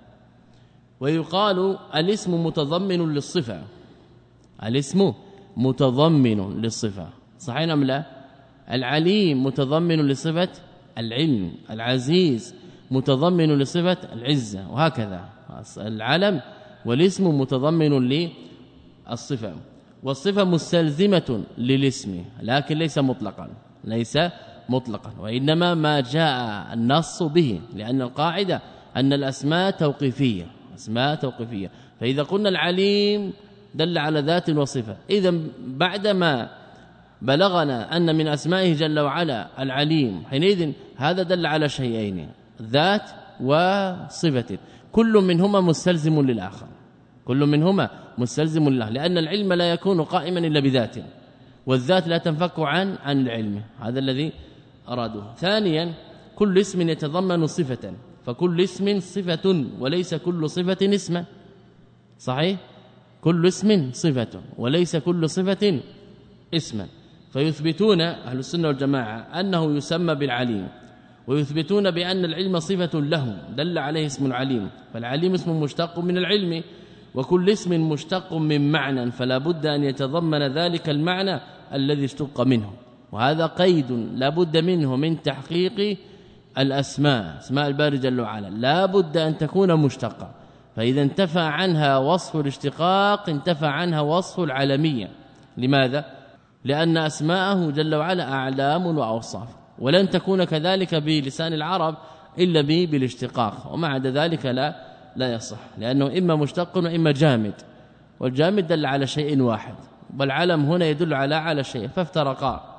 ويقال الاسم متضمن للصفة الاسم متضمن للصفة صحيح أم لا؟ العليم متضمن لصفة العلم العزيز متضمن لصفة العزة وهكذا. العلم والاسم متضمن للصفة والصفة مستلزمة للاسم لكن ليس مطلقا ليس مطلقا وإنما ما جاء النص به لأن القاعدة أن الأسماء توقيفية أسماء توقيفية. فإذا قلنا العليم دل على ذات وصفة إذا بعدما بلغنا أن من أسمائه جل وعلا العليم حينئذ هذا دل على شيئين ذات وصفة كل منهما مستلزم للآخر كل منهما مستلزم لله لأن العلم لا يكون قائما إلا بذاته والذات لا تنفك عن عن العلم. هذا الذي أرادوه. ثانيا كل اسم يتضمن صفة فكل اسم صفة وليس كل صفة اسما صحيح كل اسم صفة وليس كل صفة اسما. فيثبتون أهل السنة والجماعة أنه يسمى بالعليم ويثبتون بأن العلم صفة له دل عليه اسم العليم فالعليم اسم مشتق من العلم وكل اسم مشتق من معنى فلا بد أن يتضمن ذلك المعنى الذي اشتق منه. وهذا قيد لا بد منه من تحقيق الأسماء اسماء الباري جل وعلا لا بد أن تكون مشتقة فإذا انتفى عنها وصف الاشتقاق انتفى عنها وصف العلمية. لماذا؟ لأن أسماءه جل وعلا أعلام وأوصاف، ولن تكون كذلك بلسان العرب إلا به بالاشتقاق، وما عدا ذلك لا لا يصح، لأنه إما مشتق وإما جامد، والجامد دل على شيء واحد، والعلم هنا يدل على على شيء فافترقا.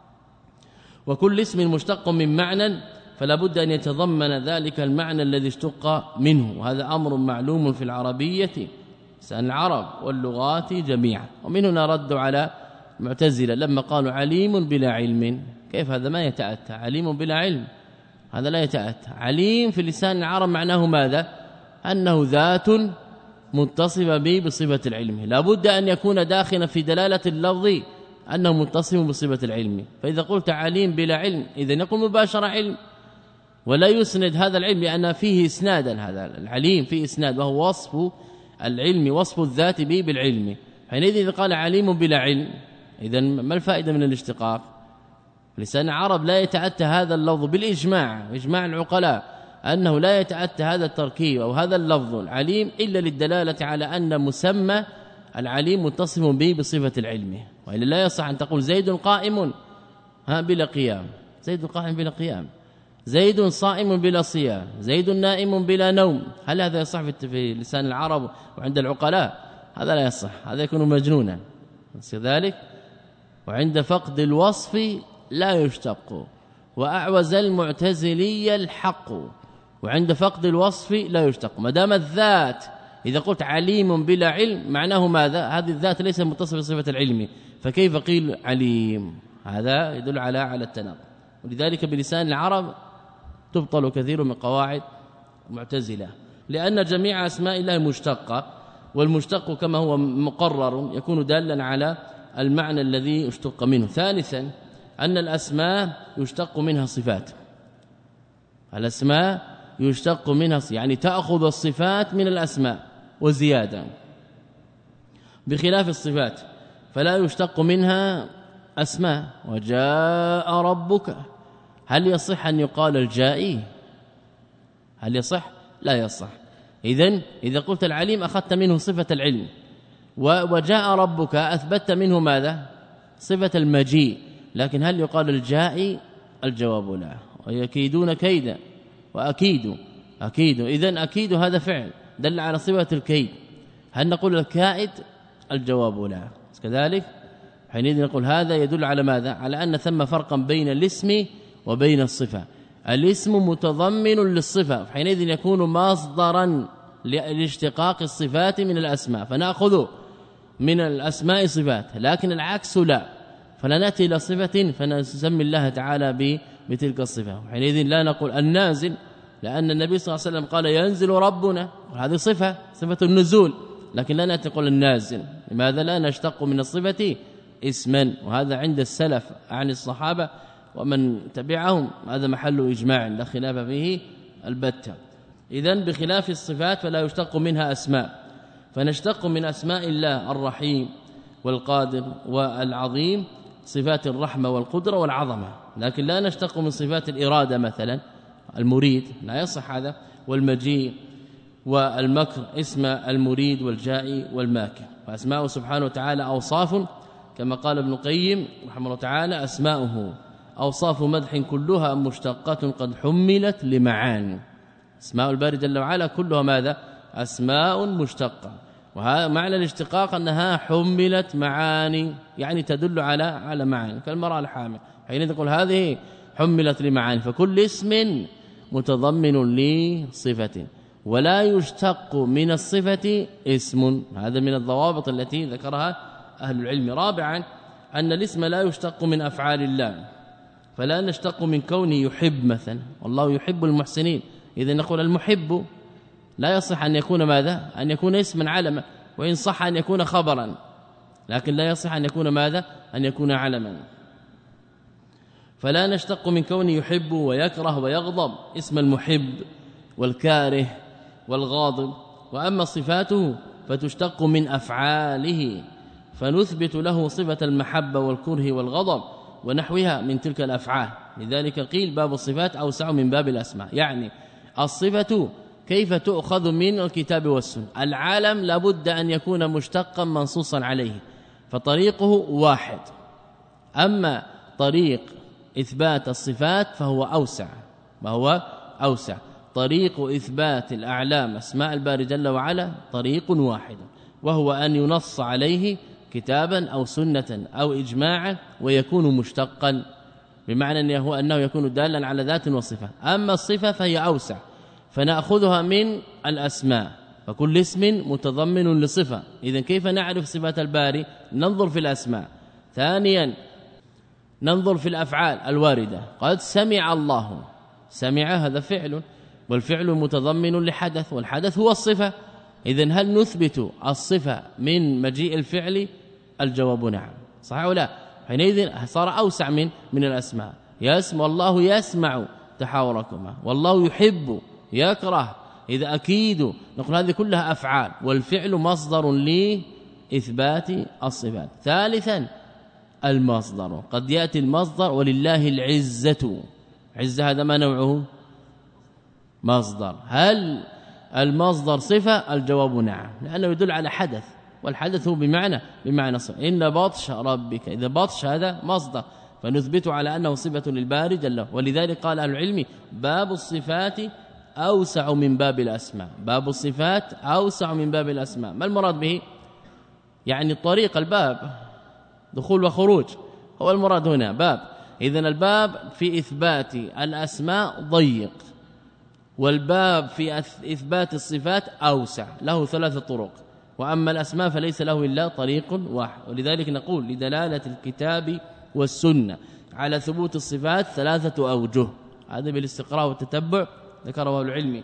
وكل اسم مشتق من معنى فلا بد أن يتضمن ذلك المعنى الذي اشتق منه، وهذا أمر معلوم في العربية لسان العرب واللغات جميعا. ومن هنا ردوا على معتزلة لما قالوا عليم بلا علم، كيف هذا ما يتأتى؟ عليم بلا علم هذا لا يتأتى. عليم في لسان العرب معناه ماذا؟ أنه ذات متصفة به بصفة العلم، لا بد أن يكون داخلا في دلالة اللفظ أنه متصف بصفة العلم. فإذا قلت عليم بلا علم إذن يقول مباشرة علم، ولا يسند هذا العلم لأن فيه إسنادا، هذا العليم فيه إسناد وهو وصف العلم، وصف الذات به بالعلم. حينئذ إذا قال عليم بلا علم إذن ما الفائدة من الاشتقاق؟ لسان العرب لا يتأتى هذا اللفظ بالإجماع، إجماع العقلاء أنه لا يتأتى هذا التركيب أو هذا اللفظ العليم إلا للدلالة على أن مسمى العليم متصف به بصفة العلم، وإلا لا يصح أن تقول زيد قائم ها بلا قيام، زيد قائم بلا قيام، زيد صائم بلا صيام، زيد نائم بلا نوم. هل هذا يصح في لسان العرب وعند العقلاء؟ هذا لا يصح، هذا يكون مجنونا. كذلك وعند فقد الوصف لا يشتق، وأعوز المعتزلي الحق، وعند فقد الوصف لا يشتق. ما دام الذات إذا قلت عليم بلا علم معناه ماذا؟ هذه الذات ليس متصفة بصفة العلم، فكيف قيل عليم؟ هذا يدل على على التناقض. ولذلك بلسان العرب تبطل كثير من قواعد المعتزلة، لأن جميع أسماء الله مشتقة، والمشتق كما هو مقرر يكون دالا على المعنى الذي اشتق منه. ثالثا أن الأسماء يشتق منها صفات، الأسماء يشتق منها يعني تأخذ الصفات من الأسماء وزيادة، بخلاف الصفات فلا يشتق منها أسماء. وجاء ربك، هل يصح أن يقال الجائي؟ هل يصح؟ لا يصح. إذن إذا قلت العليم أخذت منه صفة العلم، وجاء ربك أثبت منه ماذا؟ صفة المجيء. لكن هل يقال الجائي؟ الجواب لا. ويكيدون كيدا وأكيد أكيد، إذن أكيد هذا فعل دل على صفة الكيد. هل نقول الكائد؟ الجواب لا. كذلك حينئذ نقول هذا يدل على ماذا؟ على أن ثم فرقا بين الاسم وبين الصفة. الاسم متضمن للصفة، حينئذ يكون مصدرا لاشتقاق الصفات من الأسماء، فنأخذ من الأسماء صفات، لكن العكس لا، فلا نأتي إلى صفة فنسمي الله تعالى بتلك الصفة. حينئذ لا نقول النازل، لأن النبي صلى الله عليه وسلم قال ينزل ربنا، وهذه صفة صفة النزول، لكن لا نأتي نقول النازل. لماذا؟ لا نشتق من الصفة اسما، وهذا عند السلف عن الصحابة ومن تبعهم هذا محل إجماع لا خلاف فيه البتة. إذن بخلاف الصفات فلا يشتق منها أسماء، فنشتق من أسماء الله الرحيم والقادر والعظيم صفات الرحمة والقدرة والعظمة، لكن لا نشتق من صفات الإرادة مثلا المريد، لا يصح هذا، والمجيء والمكر اسم المريد والجائي والماكر. فأسماءه سبحانه وتعالى أوصاف كما قال ابن القيم رحمه الله تعالى أسماؤه أوصاف مدح كلها مشتقة قد حملت لمعاني. اسماء الباري جل وعلا كلها ماذا؟ أسماء مشتقة، وهذا معنى الاشتقاق أنها حملت معاني، يعني تدل على على معاني كالمرأة الحامل، حين تقول هذه حملت لمعاني. فكل اسم متضمن لصفة، ولا يشتق من الصفة اسم، هذا من الضوابط التي ذكرها أهل العلم. رابعا أن الاسم لا يشتق من أفعال الله، فلا نشتق من كونه يحب مثلا، والله يحب المحسنين، إذا نقول المحب لا يصح أن يكون ماذا؟ أن يكون اسما علما، وإن صح أن يكون خبرا، لكن لا يصح أن يكون ماذا؟ أن يكون علما. فلا نشتق من كونه يحب ويكره ويغضب اسم المحب والكاره والغاضب. وأما صفاته فتشتق من أفعاله، فنثبت له صفة المحبة والكره والغضب ونحوها من تلك الأفعال. لذلك قيل باب الصفات أوسع من باب الأسماء، يعني الصفة كيف تؤخذ من الكتاب والسنة. العالم لابد أن يكون مشتقا منصوصا عليه، فطريقه واحد، أما طريق إثبات الصفات فهو أوسع ما هو أوسع طريق إثبات الأعلام أسماء الباري جل وعلا طريق واحد، وهو أن ينص عليه كتابا أو سنة أو إجماعا ويكون مشتقا، بمعنى أنه, أنه يكون دالا على ذات وصفة. أما الصفة فهي أوسع، فنأخذها من الأسماء، فكل اسم متضمن لصفة. إذن كيف نعرف صفات الباري؟ ننظر في الأسماء. ثانيا ننظر في الأفعال الواردة. قد سمع الله، سمع هذا فعل، والفعل متضمن لحدث، والحدث هو الصفة. إذن هل نثبت الصفة من مجيء الفعل؟ الجواب نعم. صحيح ولا؟ حينئذ صار أوسع من من الأسماء. يسمع والله يسمع تحاوركما، والله يحب يكره، إذا أكيد نقول هذه كلها أفعال، والفعل مصدر لإثبات الصفات. ثالثا المصدر، قد يأتي المصدر ولله العزة، عزة هذا ما نوعه؟ مصدر. هل المصدر صفة؟ الجواب نعم، لأنه يدل على حدث، والحدث هو بمعنى بمعنى صفة. إن بطش ربك، إذا بطش هذا مصدر، فنثبت على أنه صفة للباري جل. ولذلك قال أهل العلم باب الصفات أوسع من باب الأسماء، باب الصفات أوسع من باب الأسماء. ما المراد به؟ يعني الطريق، الباب دخول وخروج هو المراد هنا باب. إذن الباب في إثبات الأسماء ضيق، والباب في إثبات الصفات أوسع، له ثلاث طرق. وأما الأسماء فليس له إلا طريق واحد. ولذلك نقول لدلالة الكتاب والسنة على ثبوت الصفات ثلاثة أوجه، هذا بالاستقراء والتتبع ذكره العلم.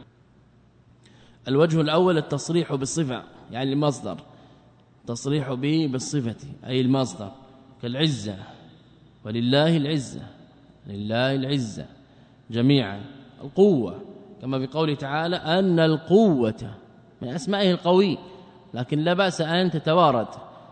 الوجه الأول التصريح بالصفة، يعني المصدر، تصريح به بالصفة أي المصدر، كالعزة، ولله العزة، لله العزة جميعا. القوة كما بقوله تعالى أن القوة من أسمائه القوي، لكن لا بأس أن تتوارد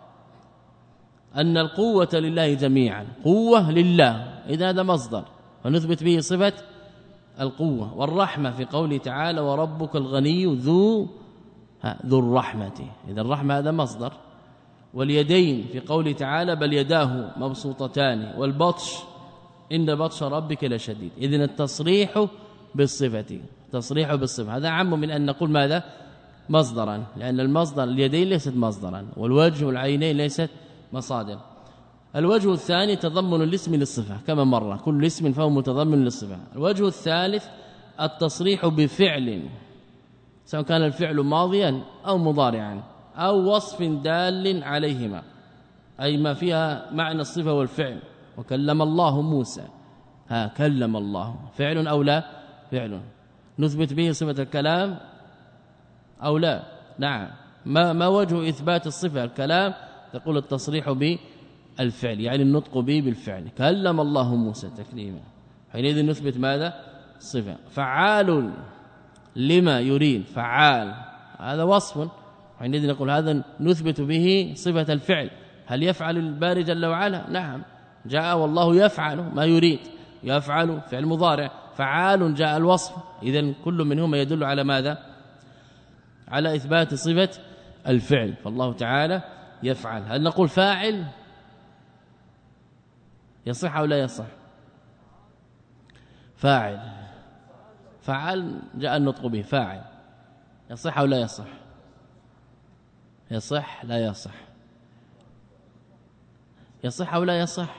أن القوة لله جميعا، قوة لله، إذا هذا مصدر ونثبت به صفة القوة. والرحمة في قوله تعالى وربك الغني ذو ذو الرحمة، إذا الرحمة هذا مصدر. واليدين في قوله تعالى بل يداه مبسوطتان، والبطش إن بطش ربك لشديد. إذن التصريح بالصفة، تصريح بالصفة هذا عام من أن نقول ماذا؟ مصدرا، لأن المصدر اليدين ليست مصدرا، والوجه والعينين ليست مصادر. الوجه الثاني تضمن الاسم للصفة كما مر، كل اسم فهو متضمن للصفة. الوجه الثالث التصريح بفعل، سواء كان الفعل ماضيا أو مضارعا أو وصف دال عليهما، أي ما فيها معنى الصفة والفعل. وكلم الله موسى، ها كلم الله فعل أو لا؟ فعل، نثبت به صفة الكلام أو لا؟ نعم. ما ما وجه إثبات الصفة؟ الكلام، تقول التصريح بالفعل، يعني النطق به بالفعل، كلم الله موسى تكليما، حينئذ نثبت ماذا؟ صفة. فعال لما يريد، فعال هذا وصف، حينئذ نقول هذا نثبت به صفة الفعل. هل يفعل الباري جل وعلا؟ نعم، جاء والله يفعل ما يريد، يفعل فعل مضارع، فعال جاء الوصف. إذن كل منهما يدل على ماذا؟ على إثبات صفة الفعل، فالله تعالى يفعل. هل نقول فاعل يصح أو لا يصح؟ فاعل، فعل جاء النطق به، فاعل يصح أو لا يصح؟ يصح لا يصح؟ يصح أو لا يصح؟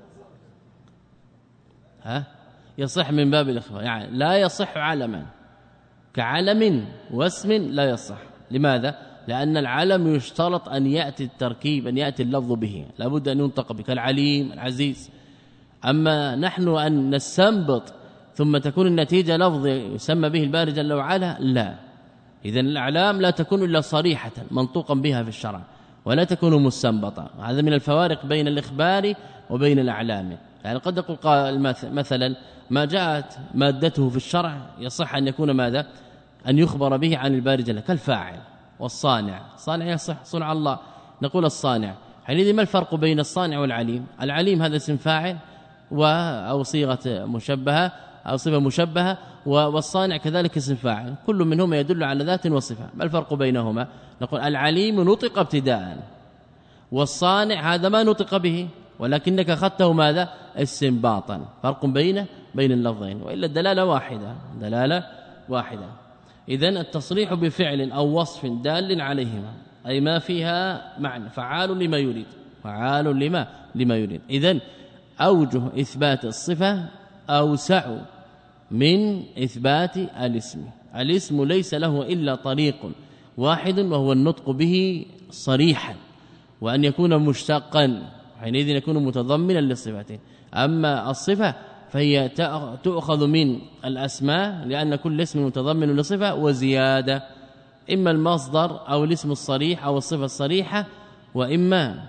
ها؟ يصح من باب الإخبار، يعني لا يصح علما كعلم واسم لا يصح. لماذا؟ لأن العلم يشترط أن يأتي التركيب، أن يأتي اللفظ به، لابد أن ينطق به، كالعليم العزيز. أما نحن أن نستنبط ثم تكون النتيجة لفظ يسمى به الباري جل وعلا، لا. إذن الأعلام لا تكون إلا صريحة منطوقا بها في الشرع، ولا تكون مستنبطة. هذا من الفوارق بين الإخبار وبين الأعلام. يعني قد يقول قائل مثلا ما جاءت مادته في الشرع يصح أن يكون ماذا؟ أن يخبر به عن الباري جل، كالفاعل والصانع. صانع يصح صنع الله، نقول الصانع. حينئذ ما الفرق بين الصانع والعليم؟ العليم هذا اسم فاعل أو صيغة مشبهة أو صفة مشبهة، والصانع كذلك اسم فاعل، كل منهما يدل على ذات وصفة. ما الفرق بينهما؟ نقول العليم نطق ابتداء، والصانع هذا ما نطق به، ولكنك اخذته ماذا استنباطا فرق بين بين اللفظين والا الدلاله واحده دلاله واحده اذن التصريح بفعل او وصف دال عليهما اي ما فيها معنى فعال لما يريد فعال لما لما يريد اذن اوجه اثبات الصفه اوسع من اثبات الاسم الاسم ليس له الا طريق واحد وهو النطق به صريحا وان يكون مشتقا حينئذ يكون متضمنا للصفتين اما الصفه فهي تؤخذ من الاسماء لان كل اسم متضمن لصفه وزياده اما المصدر او الاسم الصريح او الصفه الصريحه واما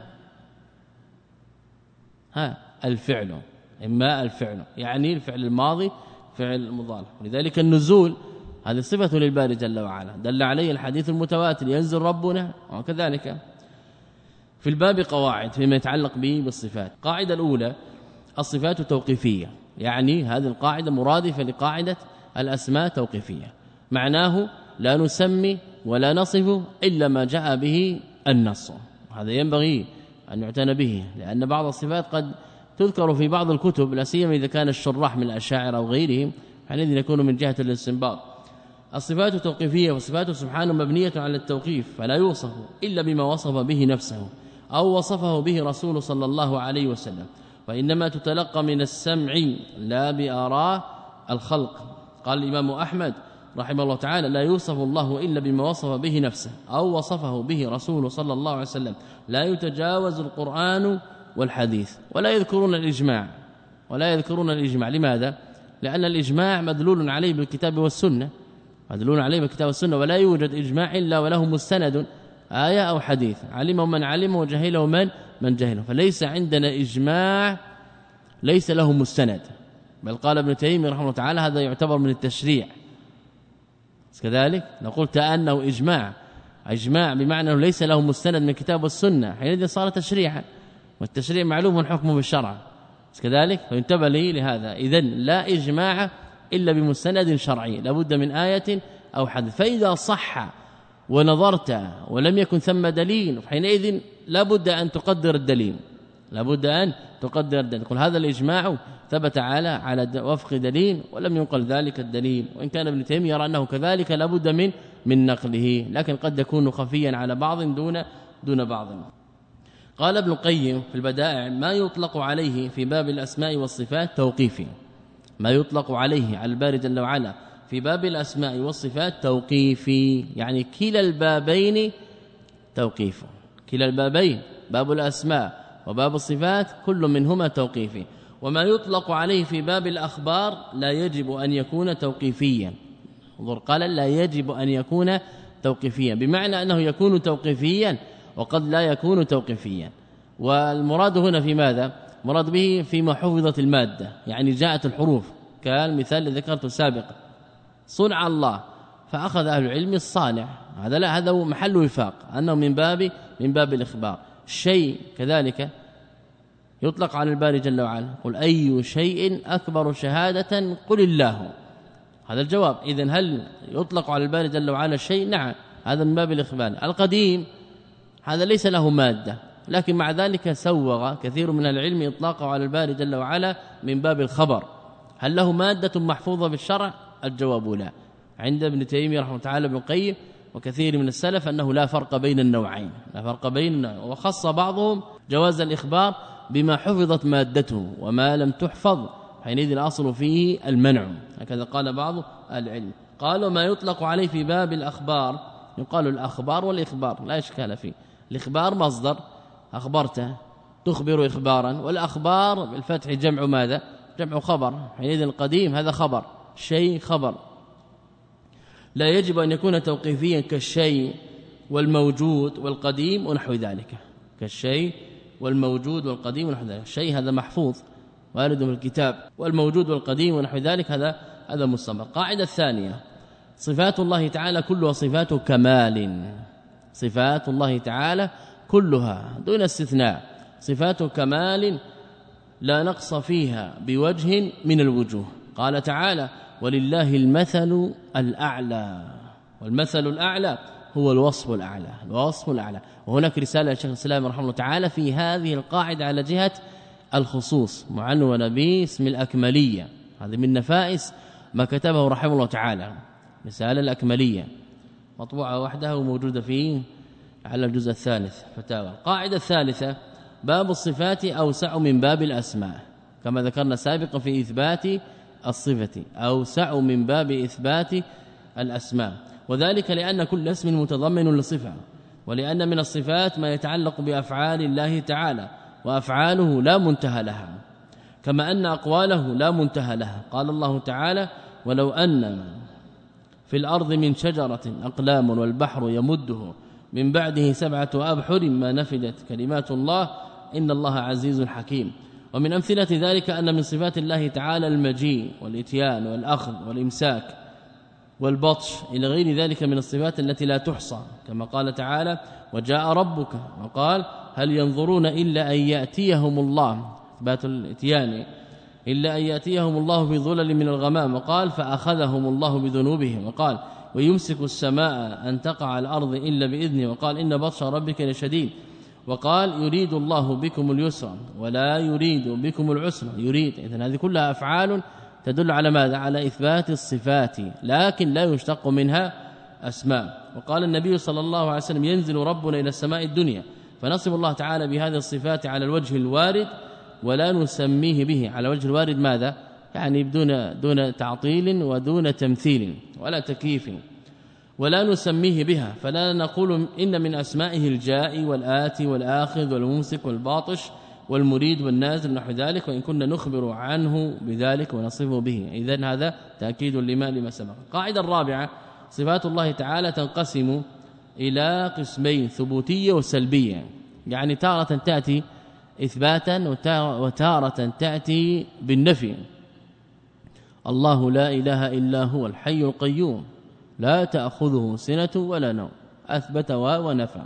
ها الفعل اما الفعل يعني الفعل الماضي فعل المضارع ولذلك النزول هذه صفه للباري جل وعلا دل عليه الحديث المتواتر ينزل ربنا وكذلك في الباب قواعد فيما يتعلق به بالصفات قاعده الاولى الصفات توقيفيه يعني هذه القاعده مرادفه لقاعده الاسماء توقيفيه معناه لا نسمي ولا نصف الا ما جاء به النص هذا ينبغي ان يعتنى به لان بعض الصفات قد تذكر في بعض الكتب لا سيما اذا كان الشراح من الاشاعره او غيرهم حينئذ يكون من جهه الاستنباط الصفات التوقيفيه والصفات سبحانه مبنيه على التوقيف فلا يوصف الا بما وصف به نفسه او وصفه به رسول صلى الله عليه وسلم وانما تتلقى من السمع لا باراء الخلق قال الامام احمد رحمه الله تعالى لا يوصف الله الا بما وصف به نفسه او وصفه به رسول صلى الله عليه وسلم لا يتجاوز القرآن والحديث ولا يذكرون الاجماع ولا يذكرون الاجماع لماذا لان الاجماع مدلول عليه بالكتاب والسنه مدلول عليه بالكتاب والسنه ولا يوجد اجماع الا وله مستند آية أو حديث علمه من علمه وجهله من من جهله فليس عندنا إجماع ليس له مستند بل قال ابن تيمية رحمه الله تعالى هذا يعتبر من التشريع كذلك نقول أنه إجماع إجماع بمعنى أنه ليس له مستند من الكتاب والسنة حينئذ صار تشريعا والتشريع معلوم حكمه بالشرع كذلك فينتبه لي لهذا إذن لا إجماع إلا بمستند شرعي لابد من آية أو حديث فإذا صح ونظرت ولم يكن ثم دليل حينئذ لابد أن تقدر الدليل لابد أن تقدر الدليل يقول هذا الإجماع ثبت على على وفق دليل ولم ينقل ذلك الدليل وإن كان ابن تيمية يرى أنه كذلك لابد من من نقله لكن قد يكون خفيا على بعض دون دون بعض قال ابن القيم في البدائع ما يطلق عليه في باب الأسماء والصفات توقيفي ما يطلق عليه على الباري جل وعلا في باب الأسماء والصفات توقيفي يعني كلا البابين توقيف كلا البابين باب الأسماء وباب الصفات كل منهما توقيفي وما يطلق عليه في باب الأخبار لا يجب أن يكون توقيفيا انظر قال لا يجب أن يكون توقيفيا بمعنى أنه يكون توقيفيا وقد لا يكون توقيفيا والمراد هنا في ماذا مراد به فيما حفظت المادة يعني جاءت الحروف كالمثال الذي ذكرته سابقا صنع الله فأخذ أهل العلم الصانع هذا لا هذا محل وفاق أنه من باب من باب الإخبار شيء كذلك يطلق على الباري جل وعلا قل أي شيء أكبر شهادة قل الله هذا الجواب إذن هل يطلق على الباري جل وعلا شيء نعم هذا من باب الإخبار القديم هذا ليس له مادة لكن مع ذلك سوغ كثير من العلم إطلاقه على الباري جل وعلا من باب الخبر هل له مادة محفوظة بالشرع الجواب لا عند ابن تيمية رحمه الله تعالى ابن القيم وكثير من السلف أنه لا فرق بين النوعين لا فرق بين وخص بعضهم جواز الإخبار بما حفظت مادته وما لم تحفظ حينئذ الأصل فيه المنع هكذا قال بعض العلم قالوا ما يطلق عليه في باب الأخبار يقال الأخبار والإخبار لا إشكال فيه الإخبار مصدر أخبرته تخبر إخبارا والأخبار بالفتح جمع ماذا جمع خبر حينئذ القديم هذا خبر شيء خبر لا يجب أن يكون توقيفيا كالشيء والموجود والقديم ونحو ذلك كالشيء والموجود والقديم ونحو ذلك الشيء هذا محفوظ وارد في الكتاب والموجود والقديم ونحو ذلك هذا هذا مستمر قاعدة الثانية صفات الله تعالى كلها صفات كمال صفات الله تعالى كلها دون استثناء صفات كمال لا نقص فيها بوجه من الوجوه قال تعالى ولله المثل الأعلى والمثل الأعلى هو الوصف الأعلى الوصف الأعلى وهناك رسالة للشيخ الإسلام رحمه الله تعالى في هذه القاعدة على جهة الخصوص معنون باسم الأكملية. هذه من نفائس ما كتبه رحمه الله تعالى، رسالة الأكملية مطبوعة وحدها وموجودة فيه على الجزء الثالث فتاوى. القاعدة الثالثة باب الصفات أوسع من باب الأسماء، كما ذكرنا سابقا في إثبات الصفة أوسع من باب إثبات الأسماء، وذلك لأن كل اسم متضمن لصفة، ولأن من الصفات ما يتعلق بأفعال الله تعالى وأفعاله لا منتهى لها، كما أن أقواله لا منتهى لها. قال الله تعالى ولو أن في الأرض من شجرة أقلام والبحر يمده من بعده سبعة أبحر ما نفدت كلمات الله إن الله عزيز حكيم. ومن أمثلة ذلك أن من صفات الله تعالى المجيء والإتيان والأخذ والإمساك والبطش إلى غير ذلك من الصفات التي لا تحصى، كما قال تعالى وجاء ربك، وقال هل ينظرون إلا أن يأتيهم الله إثبات الإتيان إلا أن يأتيهم الله في ظلل من الغمام، وقال فأخذهم الله بذنوبهم، وقال ويمسك السماء أن تقع على الأرض إلا بإذنه، وقال إن بطش ربك لشديد، وقال يريد الله بكم اليسر ولا يريد بكم العسر يريد. إذن هذه كلها أفعال تدل على ماذا؟ على إثبات الصفات، لكن لا يشتق منها أسماء. وقال النبي صلى الله عليه وسلم ينزل ربنا إلى السماء الدنيا فنصب الله تعالى بهذه الصفات على الوجه الوارد ولا نسميه به على وجه الوارد ماذا؟ يعني بدون دون تعطيل ودون تمثيل ولا تكييف، ولا نسميه بها، فلا نقول إن من أسمائه الجائي والآتي والآخذ والممسك والباطش والمريد والنازل نحو ذلك، وإن كنا نخبر عنه بذلك ونصفه به. إذن هذا تأكيد لما لما سبق. القاعدة الرابعة صفات الله تعالى تنقسم إلى قسمين ثبوتية وسلبية، يعني تارة تأتي إثباتا وتارة تأتي بالنفي. الله لا إله إلا هو الحي القيوم لا تأخذه سنة ولا نوم، أثبت ونفى.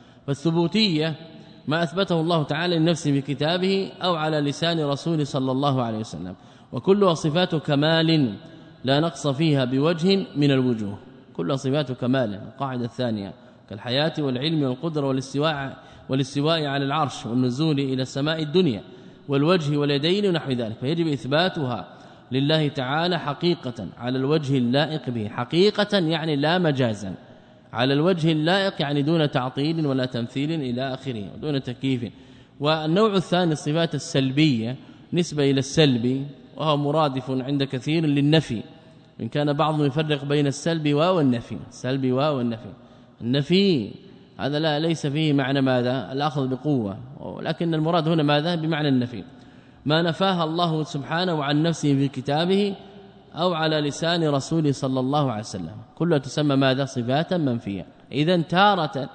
فالثبوتية ما أثبته الله تعالى لنفسه بكتابه أو على لسان رسول صلى الله عليه وسلم، وكلها صفات كمال لا نقص فيها بوجه من الوجوه، كلها صفات كمال. القاعدة الثانية كالحياة والعلم والقدرة والاستواء والاستواء على العرش والنزول إلى السماء الدنيا والوجه واليدين ونحو ذلك، فيجب إثباتها لله تعالى حقيقة على الوجه اللائق به، حقيقة يعني لا مجازا، على الوجه اللائق يعني دون تعطيل ولا تمثيل إلى آخره ودون تكييف. والنوع الثاني الصفات السلبية نسبة إلى السلبي، وهو مرادف عند كثير للنفي، إن كان بعضهم يفرق بين السلب والنفي. السلب والنفي، النفي هذا لا ليس فيه معنى ماذا؟ الأخذ بقوة، ولكن المراد هنا ماذا؟ بمعنى النفي، ما نفاها الله سبحانه عن نفسه في كتابه أو على لسان رسوله صلى الله عليه وسلم، كلها تسمى ماذا؟ صفاتا منفية. إذن تارة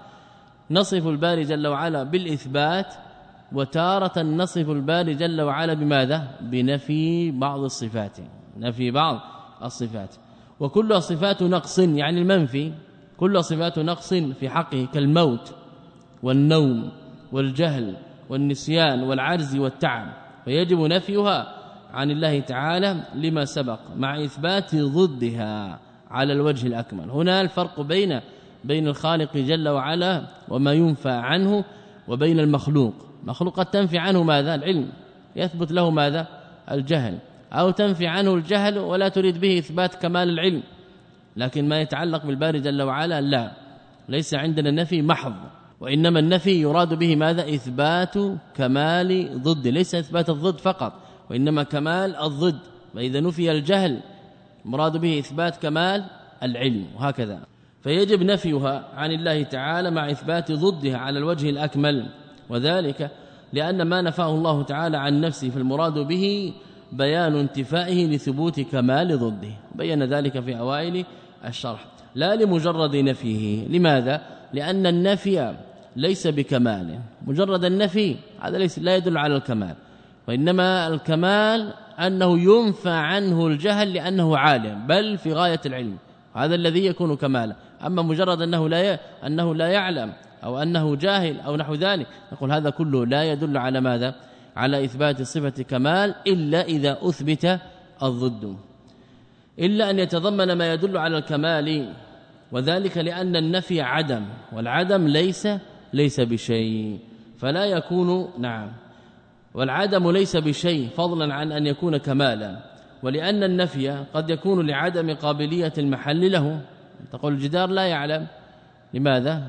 نصف الباري جل وعلا بالإثبات، وتارة نصف الباري جل وعلا بماذا؟ بنفي بعض الصفات، نفي بعض الصفات. وكلها صفات نقص يعني المنفي، كلها صفات نقص في حقه كالموت والنوم والجهل والنسيان والعجز والتعب، فيجب نفيها عن الله تعالى لما سبق مع إثبات ضدها على الوجه الأكمل. هنا الفرق بين بين الخالق جل وعلا وما ينفى عنه وبين المخلوق. مخلوق قد تنفي عنه ماذا؟ العلم، يثبت له ماذا؟ الجهل، أو تنفي عنه الجهل ولا تريد به إثبات كمال العلم. لكن ما يتعلق بالباري جل وعلا لا، ليس عندنا نفي محض، وإنما النفي يراد به ماذا؟ إثبات كمال ضد، ليس إثبات الضد فقط وإنما كمال الضد. فإذا نفي الجهل مراد به إثبات كمال العلم، وهكذا. فيجب نفيها عن الله تعالى مع إثبات ضدها على الوجه الأكمل، وذلك لأن ما نفاه الله تعالى عن نفسه فالمراد به بيان انتفائه لثبوت كمال ضده، بين ذلك في أوائل الشرح، لا لمجرد نفيه. لماذا؟ لأن النفي ليس بكمال، مجرد النفي هذا ليس لا يدل على الكمال، وإنما الكمال أنه ينفى عنه الجهل لأنه عالم بل في غاية العلم، هذا الذي يكون كمالا. أما مجرد أنه لا ي... أنه لا يعلم أو أنه جاهل أو نحو ذلك، نقول هذا كله لا يدل على ماذا؟ على إثبات صفة كمال، إلا إذا أثبت الضد، إلا أن يتضمن ما يدل على الكمال، وذلك لأن النفي عدم، والعدم ليس ليس بشيء، فلا يكون نعم والعدم ليس بشيء فضلا عن أن يكون كمالا. ولأن النفي قد يكون لعدم قابلية المحل له. تقول الجدار لا يعلم، لماذا؟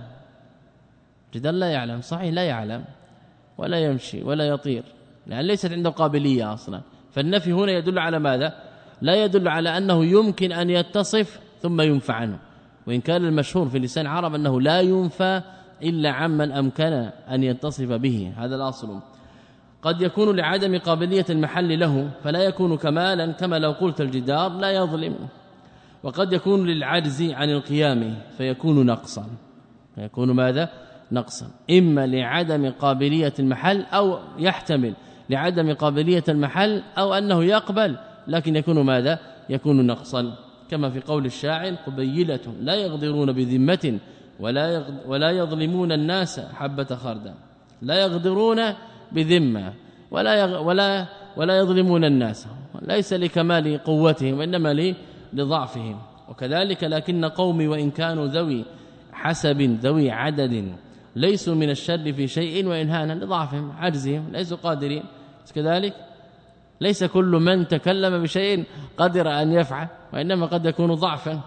الجدار لا يعلم، صحيح لا يعلم ولا يمشي ولا يطير، لأن ليست عنده قابلية أصلا. فالنفي هنا يدل على ماذا؟ لا يدل على أنه يمكن أن يتصف ثم ينفى عنه، وإن كان المشهور في لسان العرب أنه لا ينفى إلا عمن أمكن أن يتصف به، هذا الأصل. قد يكون لعدم قابلية المحل له فلا يكون كمالا، كما لو قلت الجدار لا يظلم. وقد يكون للعجز عن القيام فيكون نقصا، فيكون ماذا؟ نقصا، إما لعدم قابلية المحل، أو يحتمل لعدم قابلية المحل، أو أنه يقبل لكن يكون ماذا؟ يكون نقصا، كما في قول الشاعر: قبيلة لا يغدرون بذمة ولا ولا يظلمون الناس حبة خردل. لا يغدرون بذمة ولا يغ ولا ولا يظلمون الناس، ليس لكمال قوتهم وإنما لضعفهم. وكذلك لكن قومي وإن كانوا ذوي حسب ذوي عدد ليسوا من الشر في شيء وإنهانا لضعفهم عجزهم، ليسوا قادرين. كذلك ليس كل من تكلم بشيء قدر أن يفعل، وإنما قد يكون ضعفا.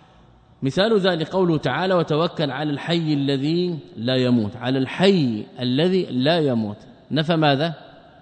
مثال ذلك قوله تعالى: وتوكل على الحي الذي لا يموت. على الحي الذي لا يموت، نفى ماذا؟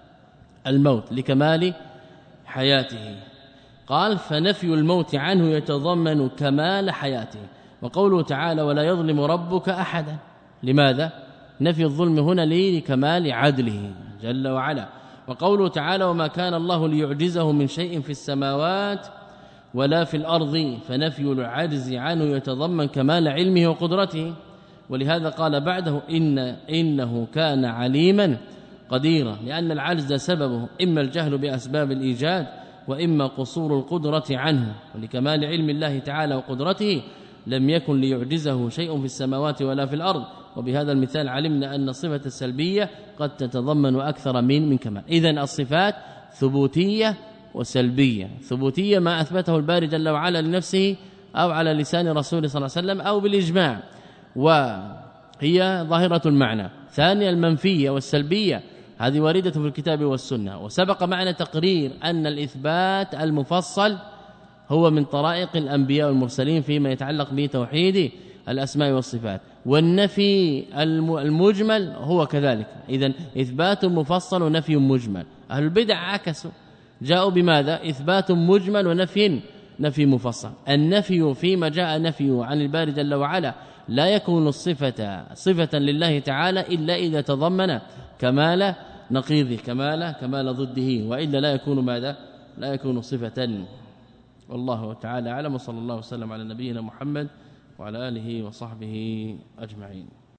الموت لكمال حياته. قال: فنفي الموت عنه يتضمن كمال حياته. وقوله تعالى: ولا يظلم ربك أحدا، لماذا؟ نفي الظلم هنا لكمال عدله جل وعلا. وقوله تعالى: وما كان الله ليعجزه من شيء في السماوات ولا في الأرض، فنفي العجز عنه يتضمن كمال علمه وقدرته. ولهذا قال بعده: إن إنه كان عليما قديرا، لأن العجز سببه إما الجهل بأسباب الإيجاد وإما قصور القدرة عنه. ولكمال علم الله تعالى وقدرته لم يكن ليعجزه شيء في السماوات ولا في الأرض. وبهذا المثال علمنا أن الصفة السلبية قد تتضمن أكثر من من كمال. إذن الصفات ثبوتية وسلبية. ثبوتية ما أثبته الباري جل وعلا لنفسه أو على لسان رسوله صلى الله عليه وسلم أو بالإجماع، وهي ظاهرة المعنى. ثانيا المنفية والسلبية، هذه واردة في الكتاب والسنة. وسبق معنا تقرير أن الإثبات المفصل هو من طرائق الأنبياء والمرسلين فيما يتعلق بتوحيد الأسماء والصفات. والنفي المجمل هو كذلك. إذن إثبات مفصل ونفي مجمل. أهل البدع عكسوا، جاءوا بماذا؟ إثبات مجمل ونفي نفي مفصل. النفي فيما جاء نفيه عن الباري جل وعلا لا يكون الصفة صفة لله تعالى إلا إذا تضمن كمال نقيضه، كمال كمال ضده، وإلا لا يكون ماذا؟ لا يكون صفة. والله تعالى أعلم، وصلى الله وسلم على نبينا محمد وعلى آله وصحبه أجمعين.